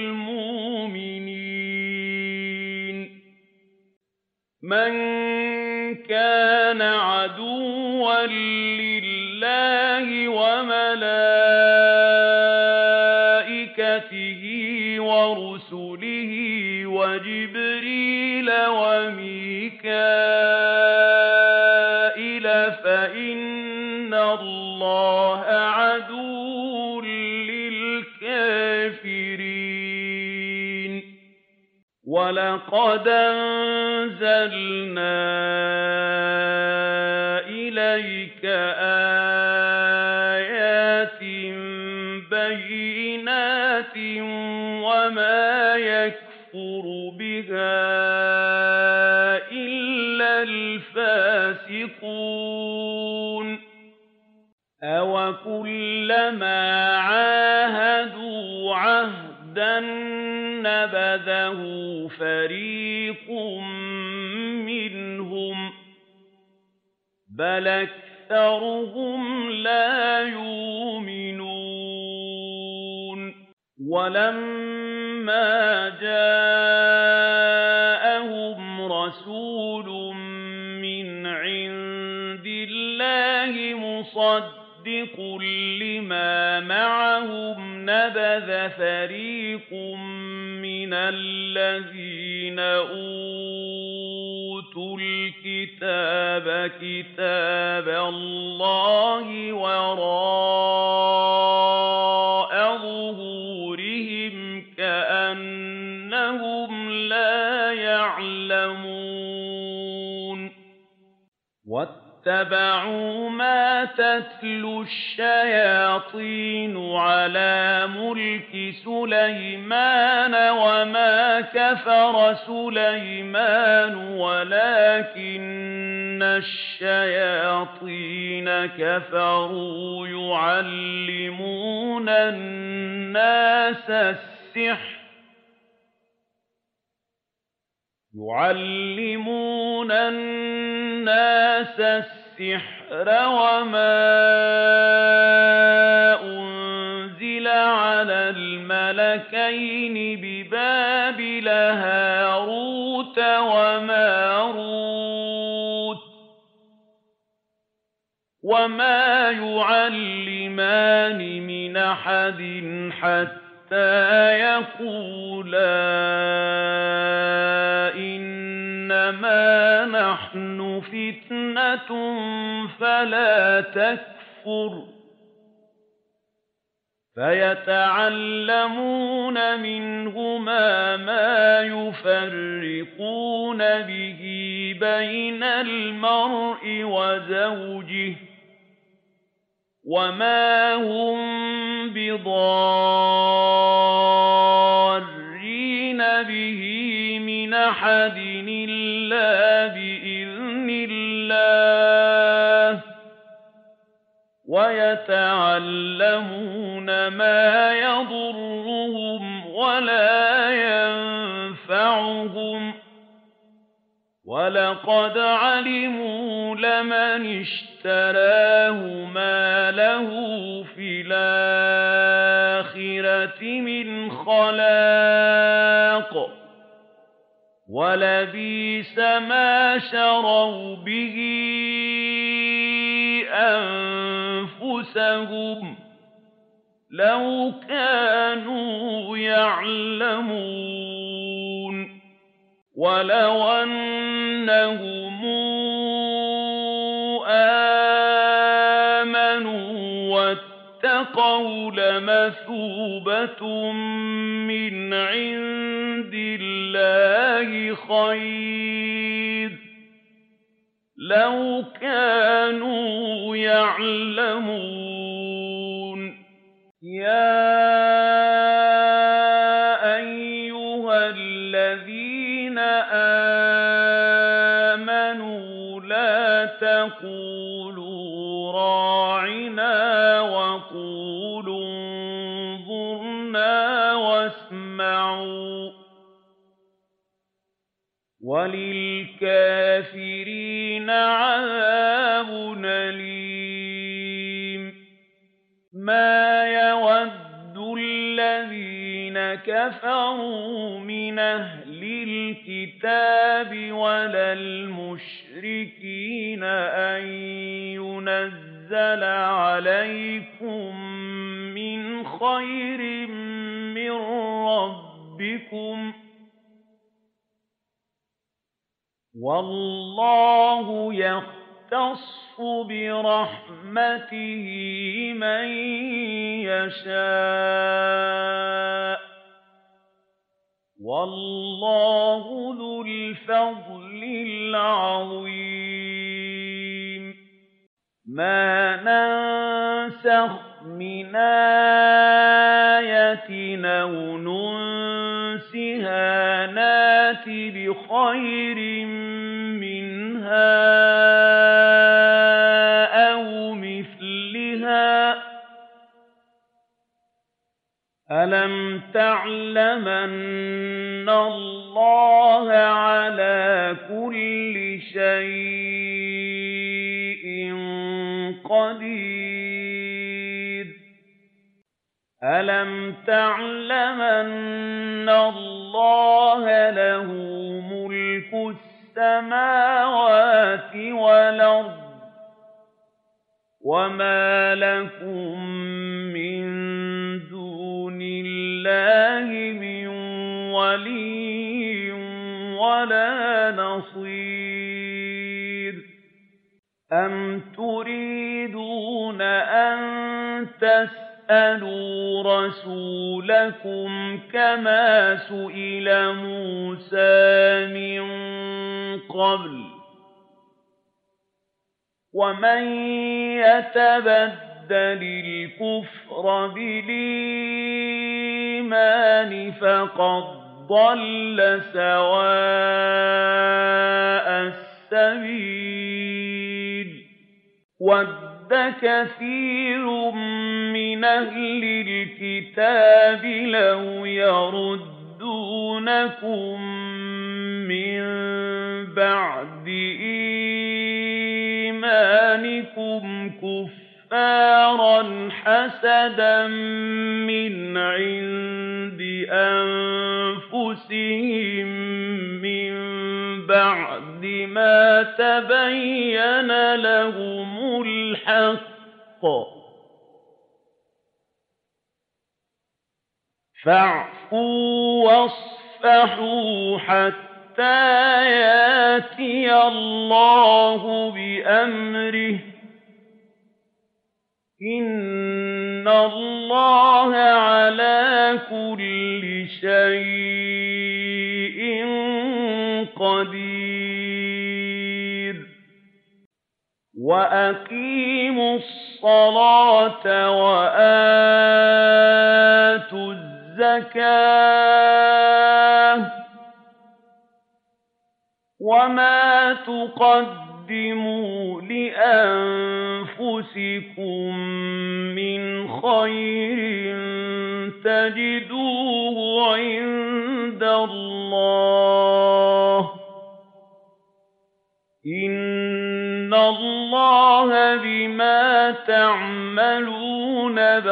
للمؤمنين من كان عدوا لله وملائكته ورسله وجبريل وميكائيل فَإِنَّ اللَّهَ عَدُوٌّ لِّلْكَافِرِينَ وَلَقَدْ أَنزَلْنَا إِلَيْكَ آيَاتٍ بَيِّنَاتٍ وَمَا يَكْفُرُ بِهَا إِلَّا الْفَاسِقُونَ أَوَكُلَّمَا عَاهَدُوا عَهْدًا نَّبَذَهُ فَرِيقٌ مِّنْهُم ۚ بَلْ أَكْثَرُهُمْ لَا يُؤْمِنُونَ وَلَمَّا جَاءَهُمْ رَسُولٌ مِّنْ عِندِ اللَّهِ مُصَدِّقٌ لِّمَا مَعَهُمْ نَبَذَ فَرِيقٌ مِّنَ الَّذِينَ أُوتُوا الْكِتَابَ كِتَابَ اللَّهِ وَرَاءَ ظُهُورِهِمْ كَأَنَّهُمْ لَا يَعْلَمُونَ وَاتَّبَعُوا مَا تَتْلُو الشَّيَاطِينُ عَلَىٰ مُلْكِ سُلَيْمَانَ وَمَا كَفَرَ سُلَيْمَانُ وَلَٰكِنَّ الشَّيَاطِينَ كَفَرُوا يُعَلِّمُونَ النَّاسَ السِّحْرَ وَمَا أُنزِلَ عَلَى الْمَلَكَيْنِ بِبَابِلَ هَارُوتَ وَمَارُوتَ وَمَا يُعَلِّمَانِ مِنْ أَحَدٍ حَتَّىٰ يَقُولَا إِنَّمَا نَحْنُ فِتْنَةٌ فَلَا تَكْفُرْ فَيَتَعَلَّمُونَ مِنْهُمَا مَا يُفَرِّقُونَ بِهِ بَيْنَ الْمَرْءِ وَزَوْجِهِ وَمَا هُم بِضَارِّينَ بِهِ مِنْ أَحَدٍ إِلَّا بِإِذْنِ اللَّهِ وَيَتَعَلَّمُونَ مَا يَضُرُّهُمْ وَلَا يَنفَعُهُمْ وَلَقَدْ عَلِمُوا لَمَنِ اشْتَرَاهُ مَا لَهُ فِي الْآخِرَةِ مِنْ خَلَاقٍ وَلَبِئْسَ مَا شَرَوْا بِهِ أَنفُسَهُمْ لَوْ كَانُوا يَعْلَمُونَ وَلَوْ أَنَّهُمْ آمَنُوا وَاتَّقَوْا لَمَثُوبَةٌ مِّنْ عِندِ اللَّهِ خَيْرٌ ۖ لَّوْ كَانُوا يَعْلَمُونَ يَا أَيُّهَا الَّذِينَ آمَنُوا لَا تَقُولُوا رَاعِنَا وَقُولُوا انظُرْنَا وَاسْمَعُوا ۗ وَلِلْكَافِرِينَ عَذَابٌ أَلِيمٌ مَا يَوَدُّ الَّذِينَ كَفَرُوا مِنْ أَهْلِ الْكِتَابِ وَلَا الْمُشْرِكِينَ أَن يُنَزَّلَ عَلَيْكُم مِّنْ خَيْرٍ مِّن رَّبِّكُمْ ۗ وَاللَّهُ يَخْتَصُّ برحمته من يشاء والله ذو الفضل العظيم ما ننسخ من آية أو ننسها نات بخير منها أو مثلها ألم تعلم أن الله على كل شيء قدير ألم تعلم أن الله له ملك السماوات والأرض وما لكم من دون الله من ولي ولا نصير أم تريدون أن تسألوا رسولكم كما سئل موسى من قبل ومن يتبدل الكفر بالإيمان فقد ضل سواء السبيل وَدَّ كَثِيرٌ مِّنْ أَهْلِ الْكِتَابِ لَوْ يَرُدُّونَكُم مِّن بَعْدِ إِيمَانِكُمْ كُفَّارًا حَسَدًا مِّنْ عِندِ أَنفُسِهِم مِّن بَعْدِ مَا تَبَيَّنَ لَهُمُ الْحَقُّ فَاعْفُوا وَاصْفَحُوا حَتَّىٰ يَأْتِيَ اللَّهُ بِأَمْرِهِ ۗ إِنَّ اللَّهَ عَلَىٰ كُلِّ شَيْءٍ قَدِيرٌ وَأَقِيمُوا الصَّلَاةَ وَآتُوا الزَّكَاةَ ۚ وَمَا تُقَدِّمُوا لِأَنفُسِكُم مِّنْ خَيْرٍ تَجِدُوهُ عِندَ اللَّهِ ۗ إِنَّ اللَّهَ بِمَا تَعْمَلُونَ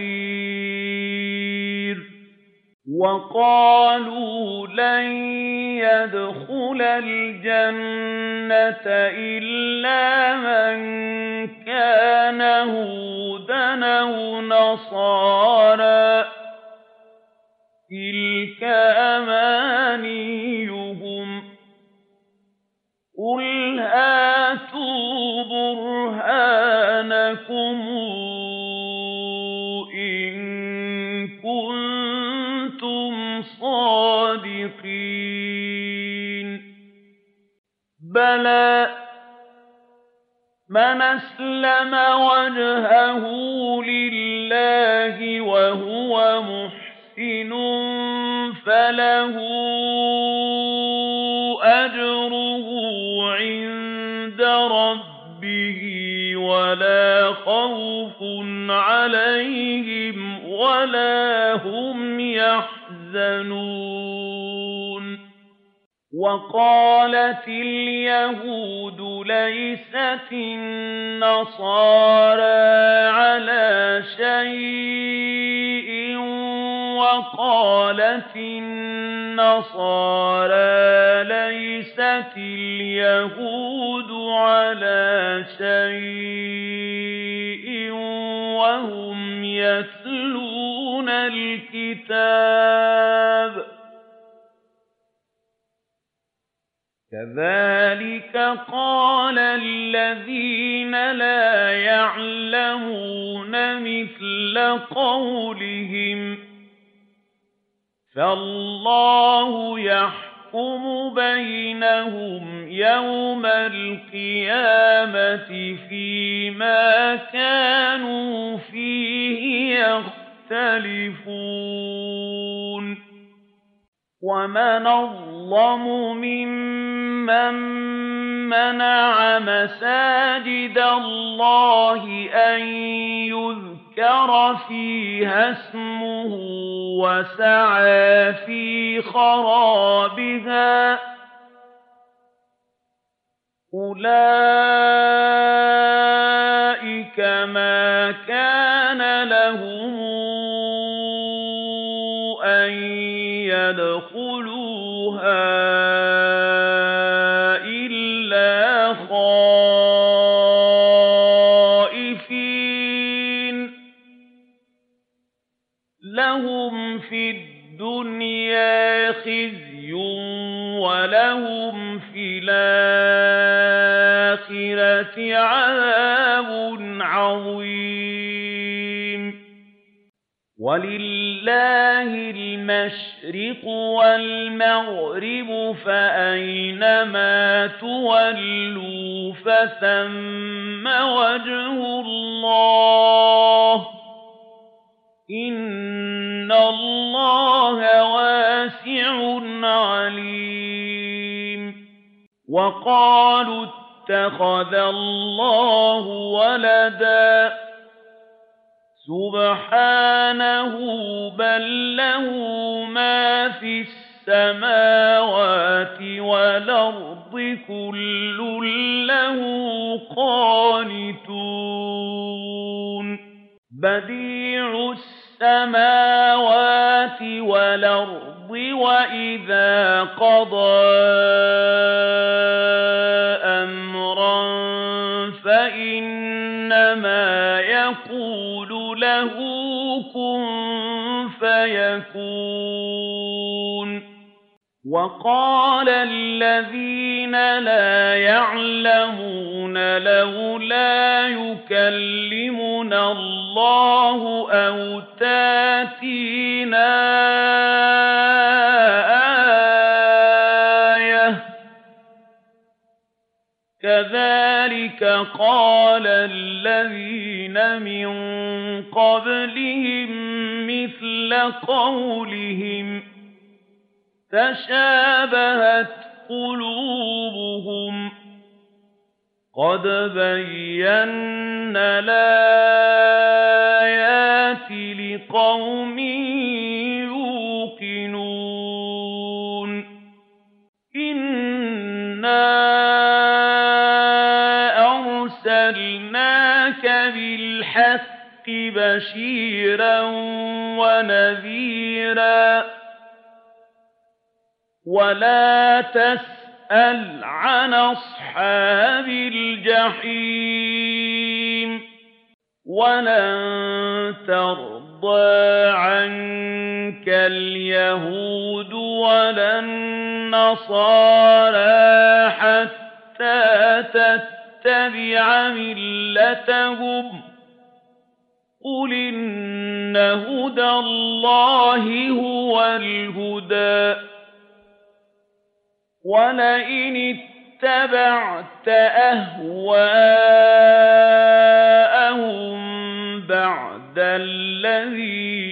بَصِيرٌ وَقَالُوا لَن يَدْخُلَ الْجَنَّةَ إِلَّا مَن كَانَ هُودًا أَوْ نَصَارَىٰ ۗ تِلْكَ أَمَانِيُّهُمْ ۗ قُلْ هَاتُوا بُرْهَانَكُمْ إِن كُنتُمْ صَادِقِينَ بَلَىٰ مَنْ أَسْلَمَ وَجْهَهُ لِلَّهِ وَهُوَ مُحْسِنٌ فَلَهُ أَجْرُهُ عِندَ رَبِّهِ وَلَا خَوْفٌ عَلَيْهِمْ وَلَا هُمْ يَحْزَنُونَ وَقَالَتِ الْيَهُودُ لَيْسَتِ النَّصَارَىٰ عَلَىٰ شَيْءٍ وَقَالَتِ النَّصَارَىٰ لَيْسَتِ الْيَهُودُ عَلَىٰ شَيْءٍ وَهُمْ يَتْلُونَ الْكِتَابَ ۗ كَذَٰلِكَ قَالَ الَّذِينَ لَا يَعْلَمُونَ مِثْلَ قَوْلِهِمْ ۚ فَاللَّهُ يَحْكُمُ بَيْنَهُمْ يَوْمَ الْقِيَامَةِ فِيمَا كَانُوا فِيهِ يَخْتَلِفُونَ وَمَنْ أَظْلَمُ مِمَّن مَّنَعَ مَسَاجِدَ اللَّهِ أَن يُذْكَرَ فِيهَا اسْمُهُ وَسَعَىٰ فِي خَرَابِهَا ۚ أُولَٰئِكَ مَا كَانَ لَهُمْ أَن يَدْخُلُوهَا إِلَّا خَائِفِينَ ۚ لَهُمْ فِي الدُّنْيَا خِزْيٌ وَلَهُمْ فِي الْآخِرَةِ عَذَابٌ عَظِيمٌ وَلِلَّهِ الْمَشْرِقُ وَالْمَغْرِبُ فَأَيْنَمَا تُوَلُّوا فَثَمَّ وَجْهُ اللَّهِ ۚ إِنَّ اللَّهَ وَاسِعٌ عَلِيمٌ وَقَالُوا اتَّخَذَ اللَّهُ وَلَدًا ۗ سُبْحَانَهُ ۖ بَل لَّهُ مَا فِي السَّمَاوَاتِ وَالْأَرْضِ ۖ كُلٌّ لَّهُ قَانِتُونَ بَدِيعُ السَّمَاوَاتِ وَالْأَرْضِ ۖ وَإِذَا قَضَىٰ أَمْرًا فَإِنَّمَا يَقُولُ لَهُ كُن فَيَكُونُ وَقَالَ الَّذِينَ لَا يَعْلَمُونَ لَوْلَا يُكَلِّمُنَا اللَّهُ أَوْ تَأْتِينَا آيَةٌ ۗ كَذَٰلِكَ قَالَ الَّذِينَ مِن قَبْلِهِم مِّثْلَ قَوْلِهِمْ ۘ تَشَابَهَتْ قُلُوبُهُمْ ۗ قَدْ بَيَّنَّا الْآيَاتِ لِقَوْمٍ يُوقِنُونَ إِنَّا أَرْسَلْنَاكَ بِالْحَقِّ بَشِيرًا وَنَذِيرًا ۖ وَلَا تَسْأَلْ عَنْ أَصْحَابِ الْجَحِيمِ وَلَن تَرْضَىٰ عَنكَ الْيَهُودُ وَلَا النَّصَارَىٰ حَتَّىٰ تَتَّبِعَ مِلَّتَهُمْ ۗ قُلْ إِنَّ هُدَى اللَّهِ هُوَ الْهُدَىٰ ۗ وَلَئِنِ اتَّبَعْتَ أَهْوَاءَهُم بَعْدَ الَّذِي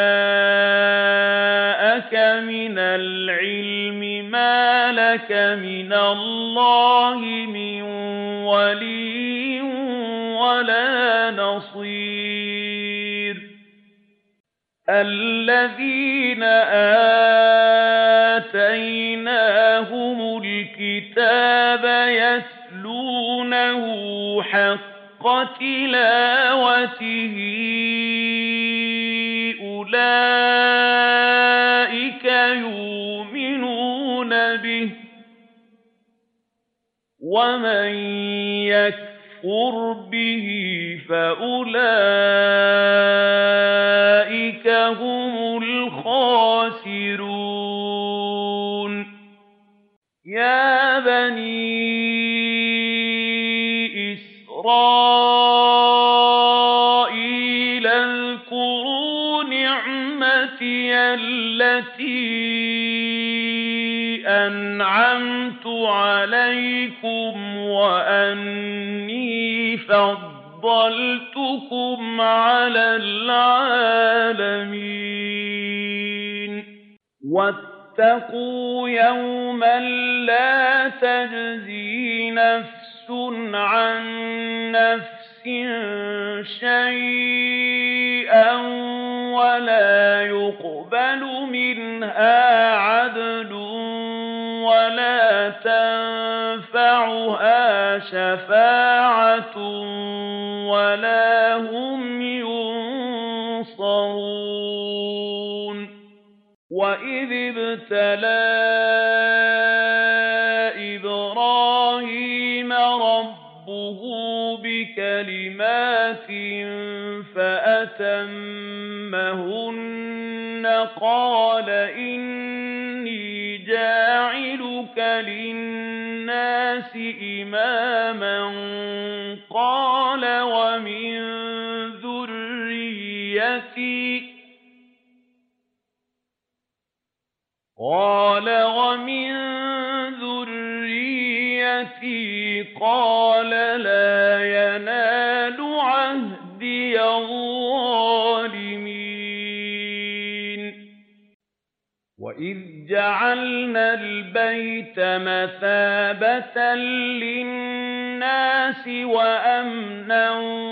جَاءَكَ مِنَ الْعِلْمِ مَا لَكَ مِنَ اللَّهِ مِن وَلِيٍّ وَلَا نَصِيرٍ الَّذِينَ آتَيْنَاهُمُ الْكِتَابَ يَتْلُونَهُ حَقَّ تِلَاوَتِهِ أُولَٰئِكَ يُؤْمِنُونَ بِهِ ۗ وَمَن يَكْفُرْ بِهِ فَأُولَٰئِكَ هُمُ الْخَاسِرُونَ يَا أنعمت عليكم وأني فضلتكم على العالمين واتقوا يوما لا تجزي نفس عن نفس شيئا ولا يقبل منها عدل ولا تنفعها شفاعة ولا هم ينصرون وإذ ابتلى إبراهيم ربه بكلمات فأتمهن قال إني جاعلك للناس إماما قال ومن ذريتي قال لا ينال عهدي الظالمين وإذ جعلنا البيت مثابة للناس وأمنا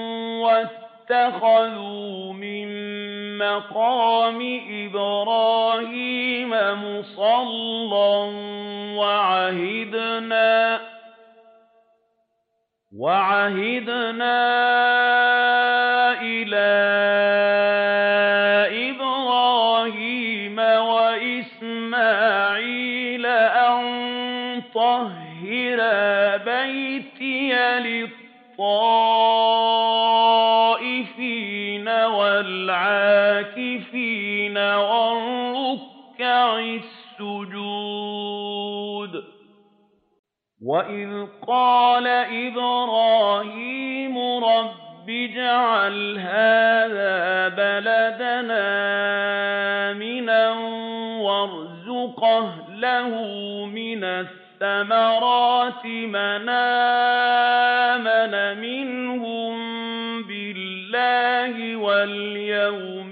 واتخذوا من مقام إبراهيم مصلى وعهدنا إلى إبراهيم وإسماعيل أن طهرا بيتي للطائفين والعاكفين والركع السجود وإذ قال إبراهيم رب اجعل هذا بلدنا آمنا وارزق أهله من الثمرات من آمن منهم بالله واليوم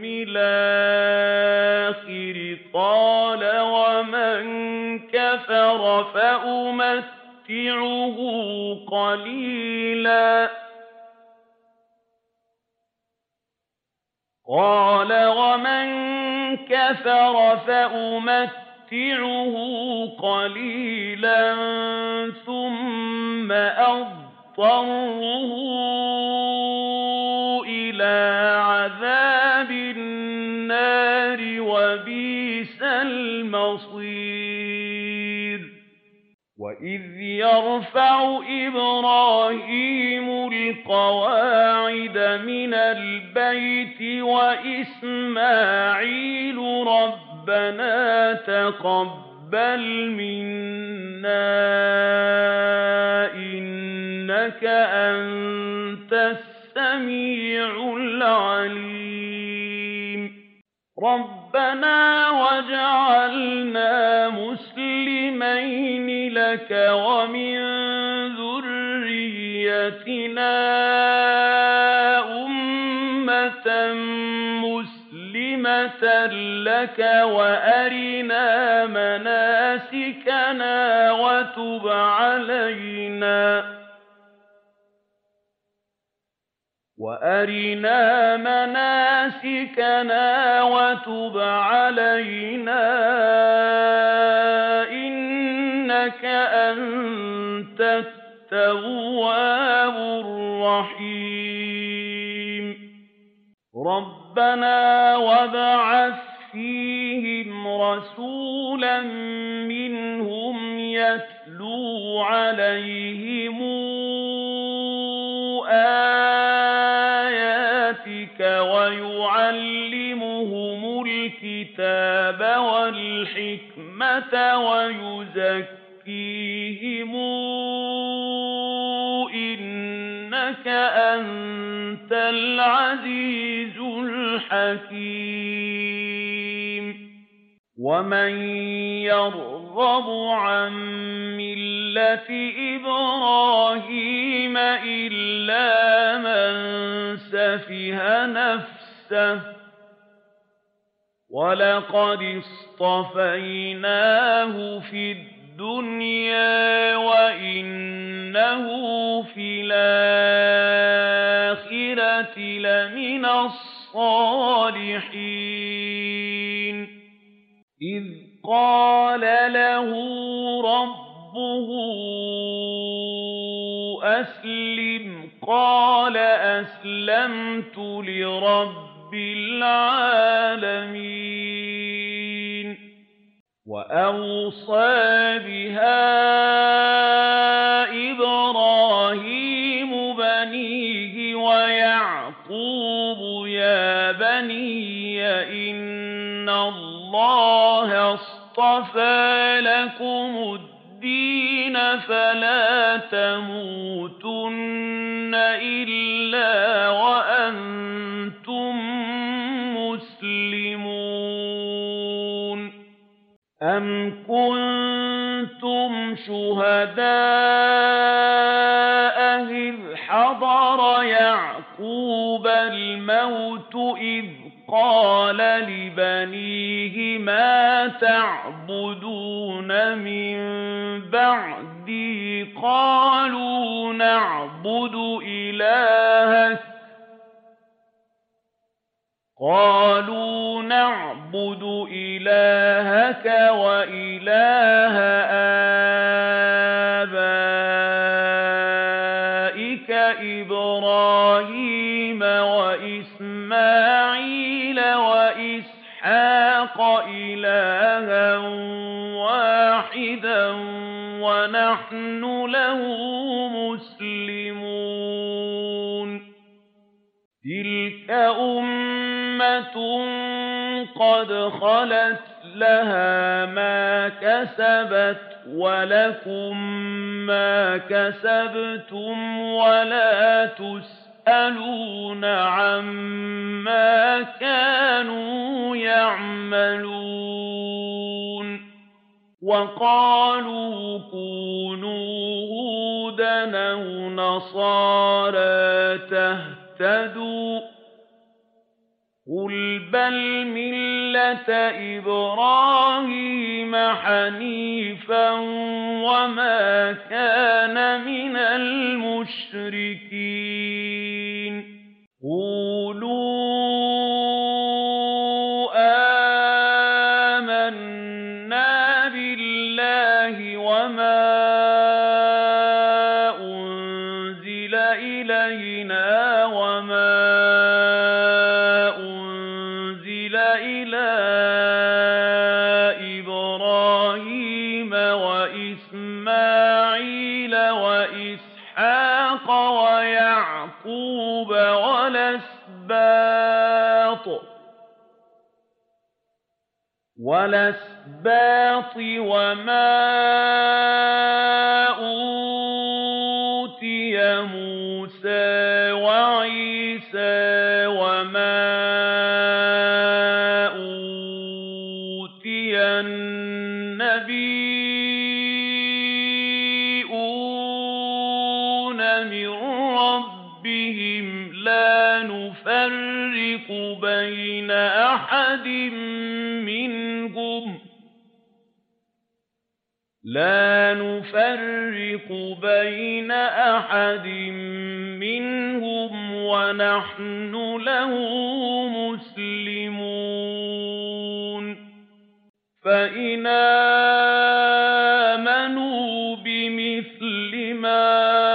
الآخر قال ومن كفر فأمتعه قليلا ثم أضطره إلى عذاب النار وبئس المصير وإذ يرفع إبراهيم القواعد من البيت وإسماعيل ربنا تقبل منا إنك أنت السميع العليم ربنا واجعلنا مسلمين لك ومن ذريتنا أمة مسلمة لك وأرنا مناسكنا وتب علينا إنك أنت التواب الرحيم ربنا وابعث فيهم رسولا منهم يتلو عليهم آياتك ويعلمهم الكتاب والحكمة ويزكيهم إنك أنت العزيز الحكيم وَمَن يَرْغَبُ عَن مِّلَّةِ إِبْرَاهِيمَ إِلَّا مَن سَفِهَ نَفْسَهُ ۚ وَلَقَدِ اصْطَفَيْنَاهُ فِي الدُّنْيَا وَإِنَّهُ فِي الْآخِرَةِ لَمِنَ الصَّالِحِينَ إِذْ قَالَ لَهُ رَبُّهُ أَسْلِمْ ۖ قَالَ أَسْلَمْتُ لِرَبِّ الْعَالَمِينَ وَأَوْصَىٰ بِهَا إِبْرَاهِيمُ بَنِيهِ وَيَعْقُوبُ يَا بَنِيَّ إِنَّ اللَّهَ اصْطَفَىٰ لَكُمُ الدِّينَ فَلَا تَمُوتُنَّ إِلَّا وَأَنتُم مُّسْلِمُونَ أَمْ كُنتُمْ شُهَدَاءَ إِذْ حَضَرَ يَعْقُوبَ الْمَوْتُ إِذْ قَالَ لِبَنِيهِ مَا تَعْبُدُونَ مِن بَعْدِي قَالُوا نَعْبُدُ إِلَٰهَكَ وَإِلَٰهَ آبَائِكَ إِبْرَاهِيمَ وَإِسْمَاعِيلَ وَإِسْحَاقَ إِلَٰهًا وَاحِدًا وَنَحْنُ لَهُ مُسْلِمُونَ تِلْكَ أُمَّةٌ قَدْ خَلَتْ لَهَا مَا كَسَبَتْ وَلَكُم مَّا كَسَبْتُمْ وَلَا تُسْأَلُونَ عَمَّا كَانُوا يَعْمَلُونَ وَقَالُوا كُونُوا هُودًا أَوْ نَصَارَىٰ تَهْتَدُوا ۗ قُلْ بَلْ مِلَّةَ إِبْرَاهِيمَ حَنِيفًا وَمَا كَانَ مِنَ الْمُشْرِكِينَ قُولُوا آمَنَّا بِاللَّهِ وَمَا أُنزِلَ إِلَيْنَا وَمَا أُنزِلَ إِلَىٰ إِبْرَاهِيمَ وَإِسْمَاعِيلَ وَإِسْحَاقَ وَيَعْقُوبَ وَالْأَسْبَاطِ وَمَا أُوتِيَ مُوسَىٰ وَعِيسَىٰ وَمَا أُوتِيَ النَّبِيُّونَ مِن رَّبِّهِمْ لَا نُفَرِّقُ بَيْنَ أَحَدٍ مِّنْهُمْ وَنَحْنُ لَهُ مُسْلِمُونَ فَإِنْ آمَنُوا بِمِثْلِ مَا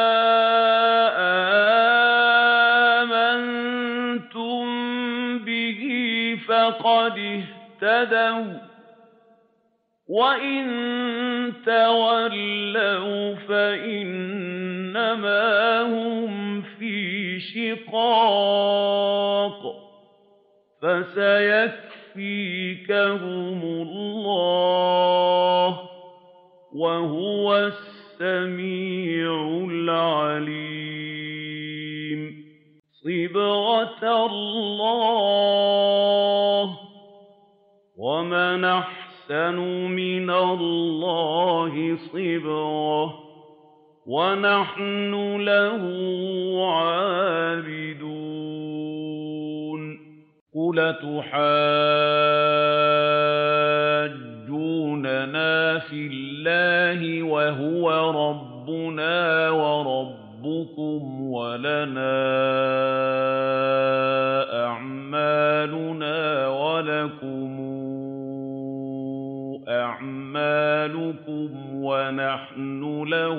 آمَنتُم بِهِ فَقَدِ اهْتَدَوا ۖ وَّإِن تَوَلَّوْا فَإِنَّمَا هُمْ فِي شِقَاقٍ ۖ فَسَيَكْفِيكَهُمُ اللَّهُ ۚ وَهُوَ السَّمِيعُ الْعَلِيمُ صِبْغَةَ اللَّهِ ۖ وَمَنْ أَحْسَنُ أَحْسَنُ مِنَ اللَّهِ صِبْغَةً وَنَحْنُ لَهُ عَابِدُونَ قُلْ أَتُحَاجُّونَنَا فِي اللَّهِ وَهُوَ رَبُّنَا وَرَبُّكُمْ وَلَنَا أَعْمَالُنَا وَلَكُمْ أَعْمَالُكُمْ وَنَحْنُ لَهُ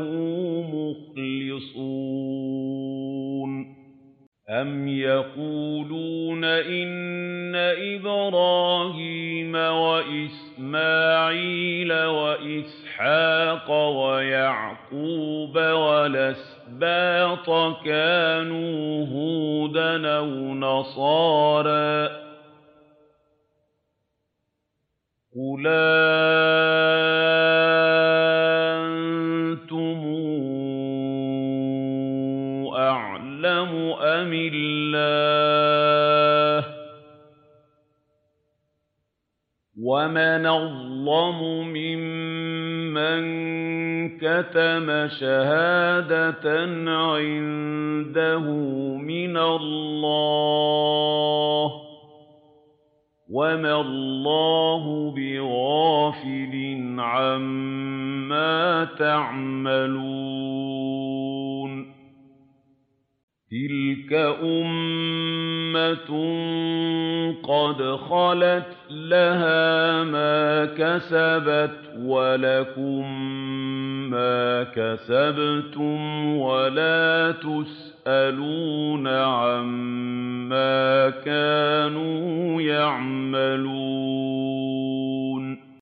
مُخْلِصُونَ أَمْ يَقُولُونَ إِنَّ إِبْرَاهِيمَ وَإِسْمَاعِيلَ وَإِسْحَاقَ وَيَعْقُوبَ وَالْأَسْبَاطَ كَانُوا هُودًا أَوْ نَصَارَىٰ ۗ قُلْ أَنتُمْ أَعْلَمُ أَمِ اللَّهُ ۗ وَمَنْ أَظْلَمُ مِمَّن كَتَمَ شَهَادَةً عِندَهُ مِنَ اللَّهِ ۗ وَمَا اللَّهُ بِغَافِلٍ عَمَّا تَعْمَلُونَ تِلْكَ أُمَّةٌ قَدْ خَلَتْ لَهَا مَا كَسَبَتْ وَلَكُم مَّا كَسَبْتُمْ وَلَا تُسْأَلُونَ عَمَّا كَانُوا يَعْمَلُونَ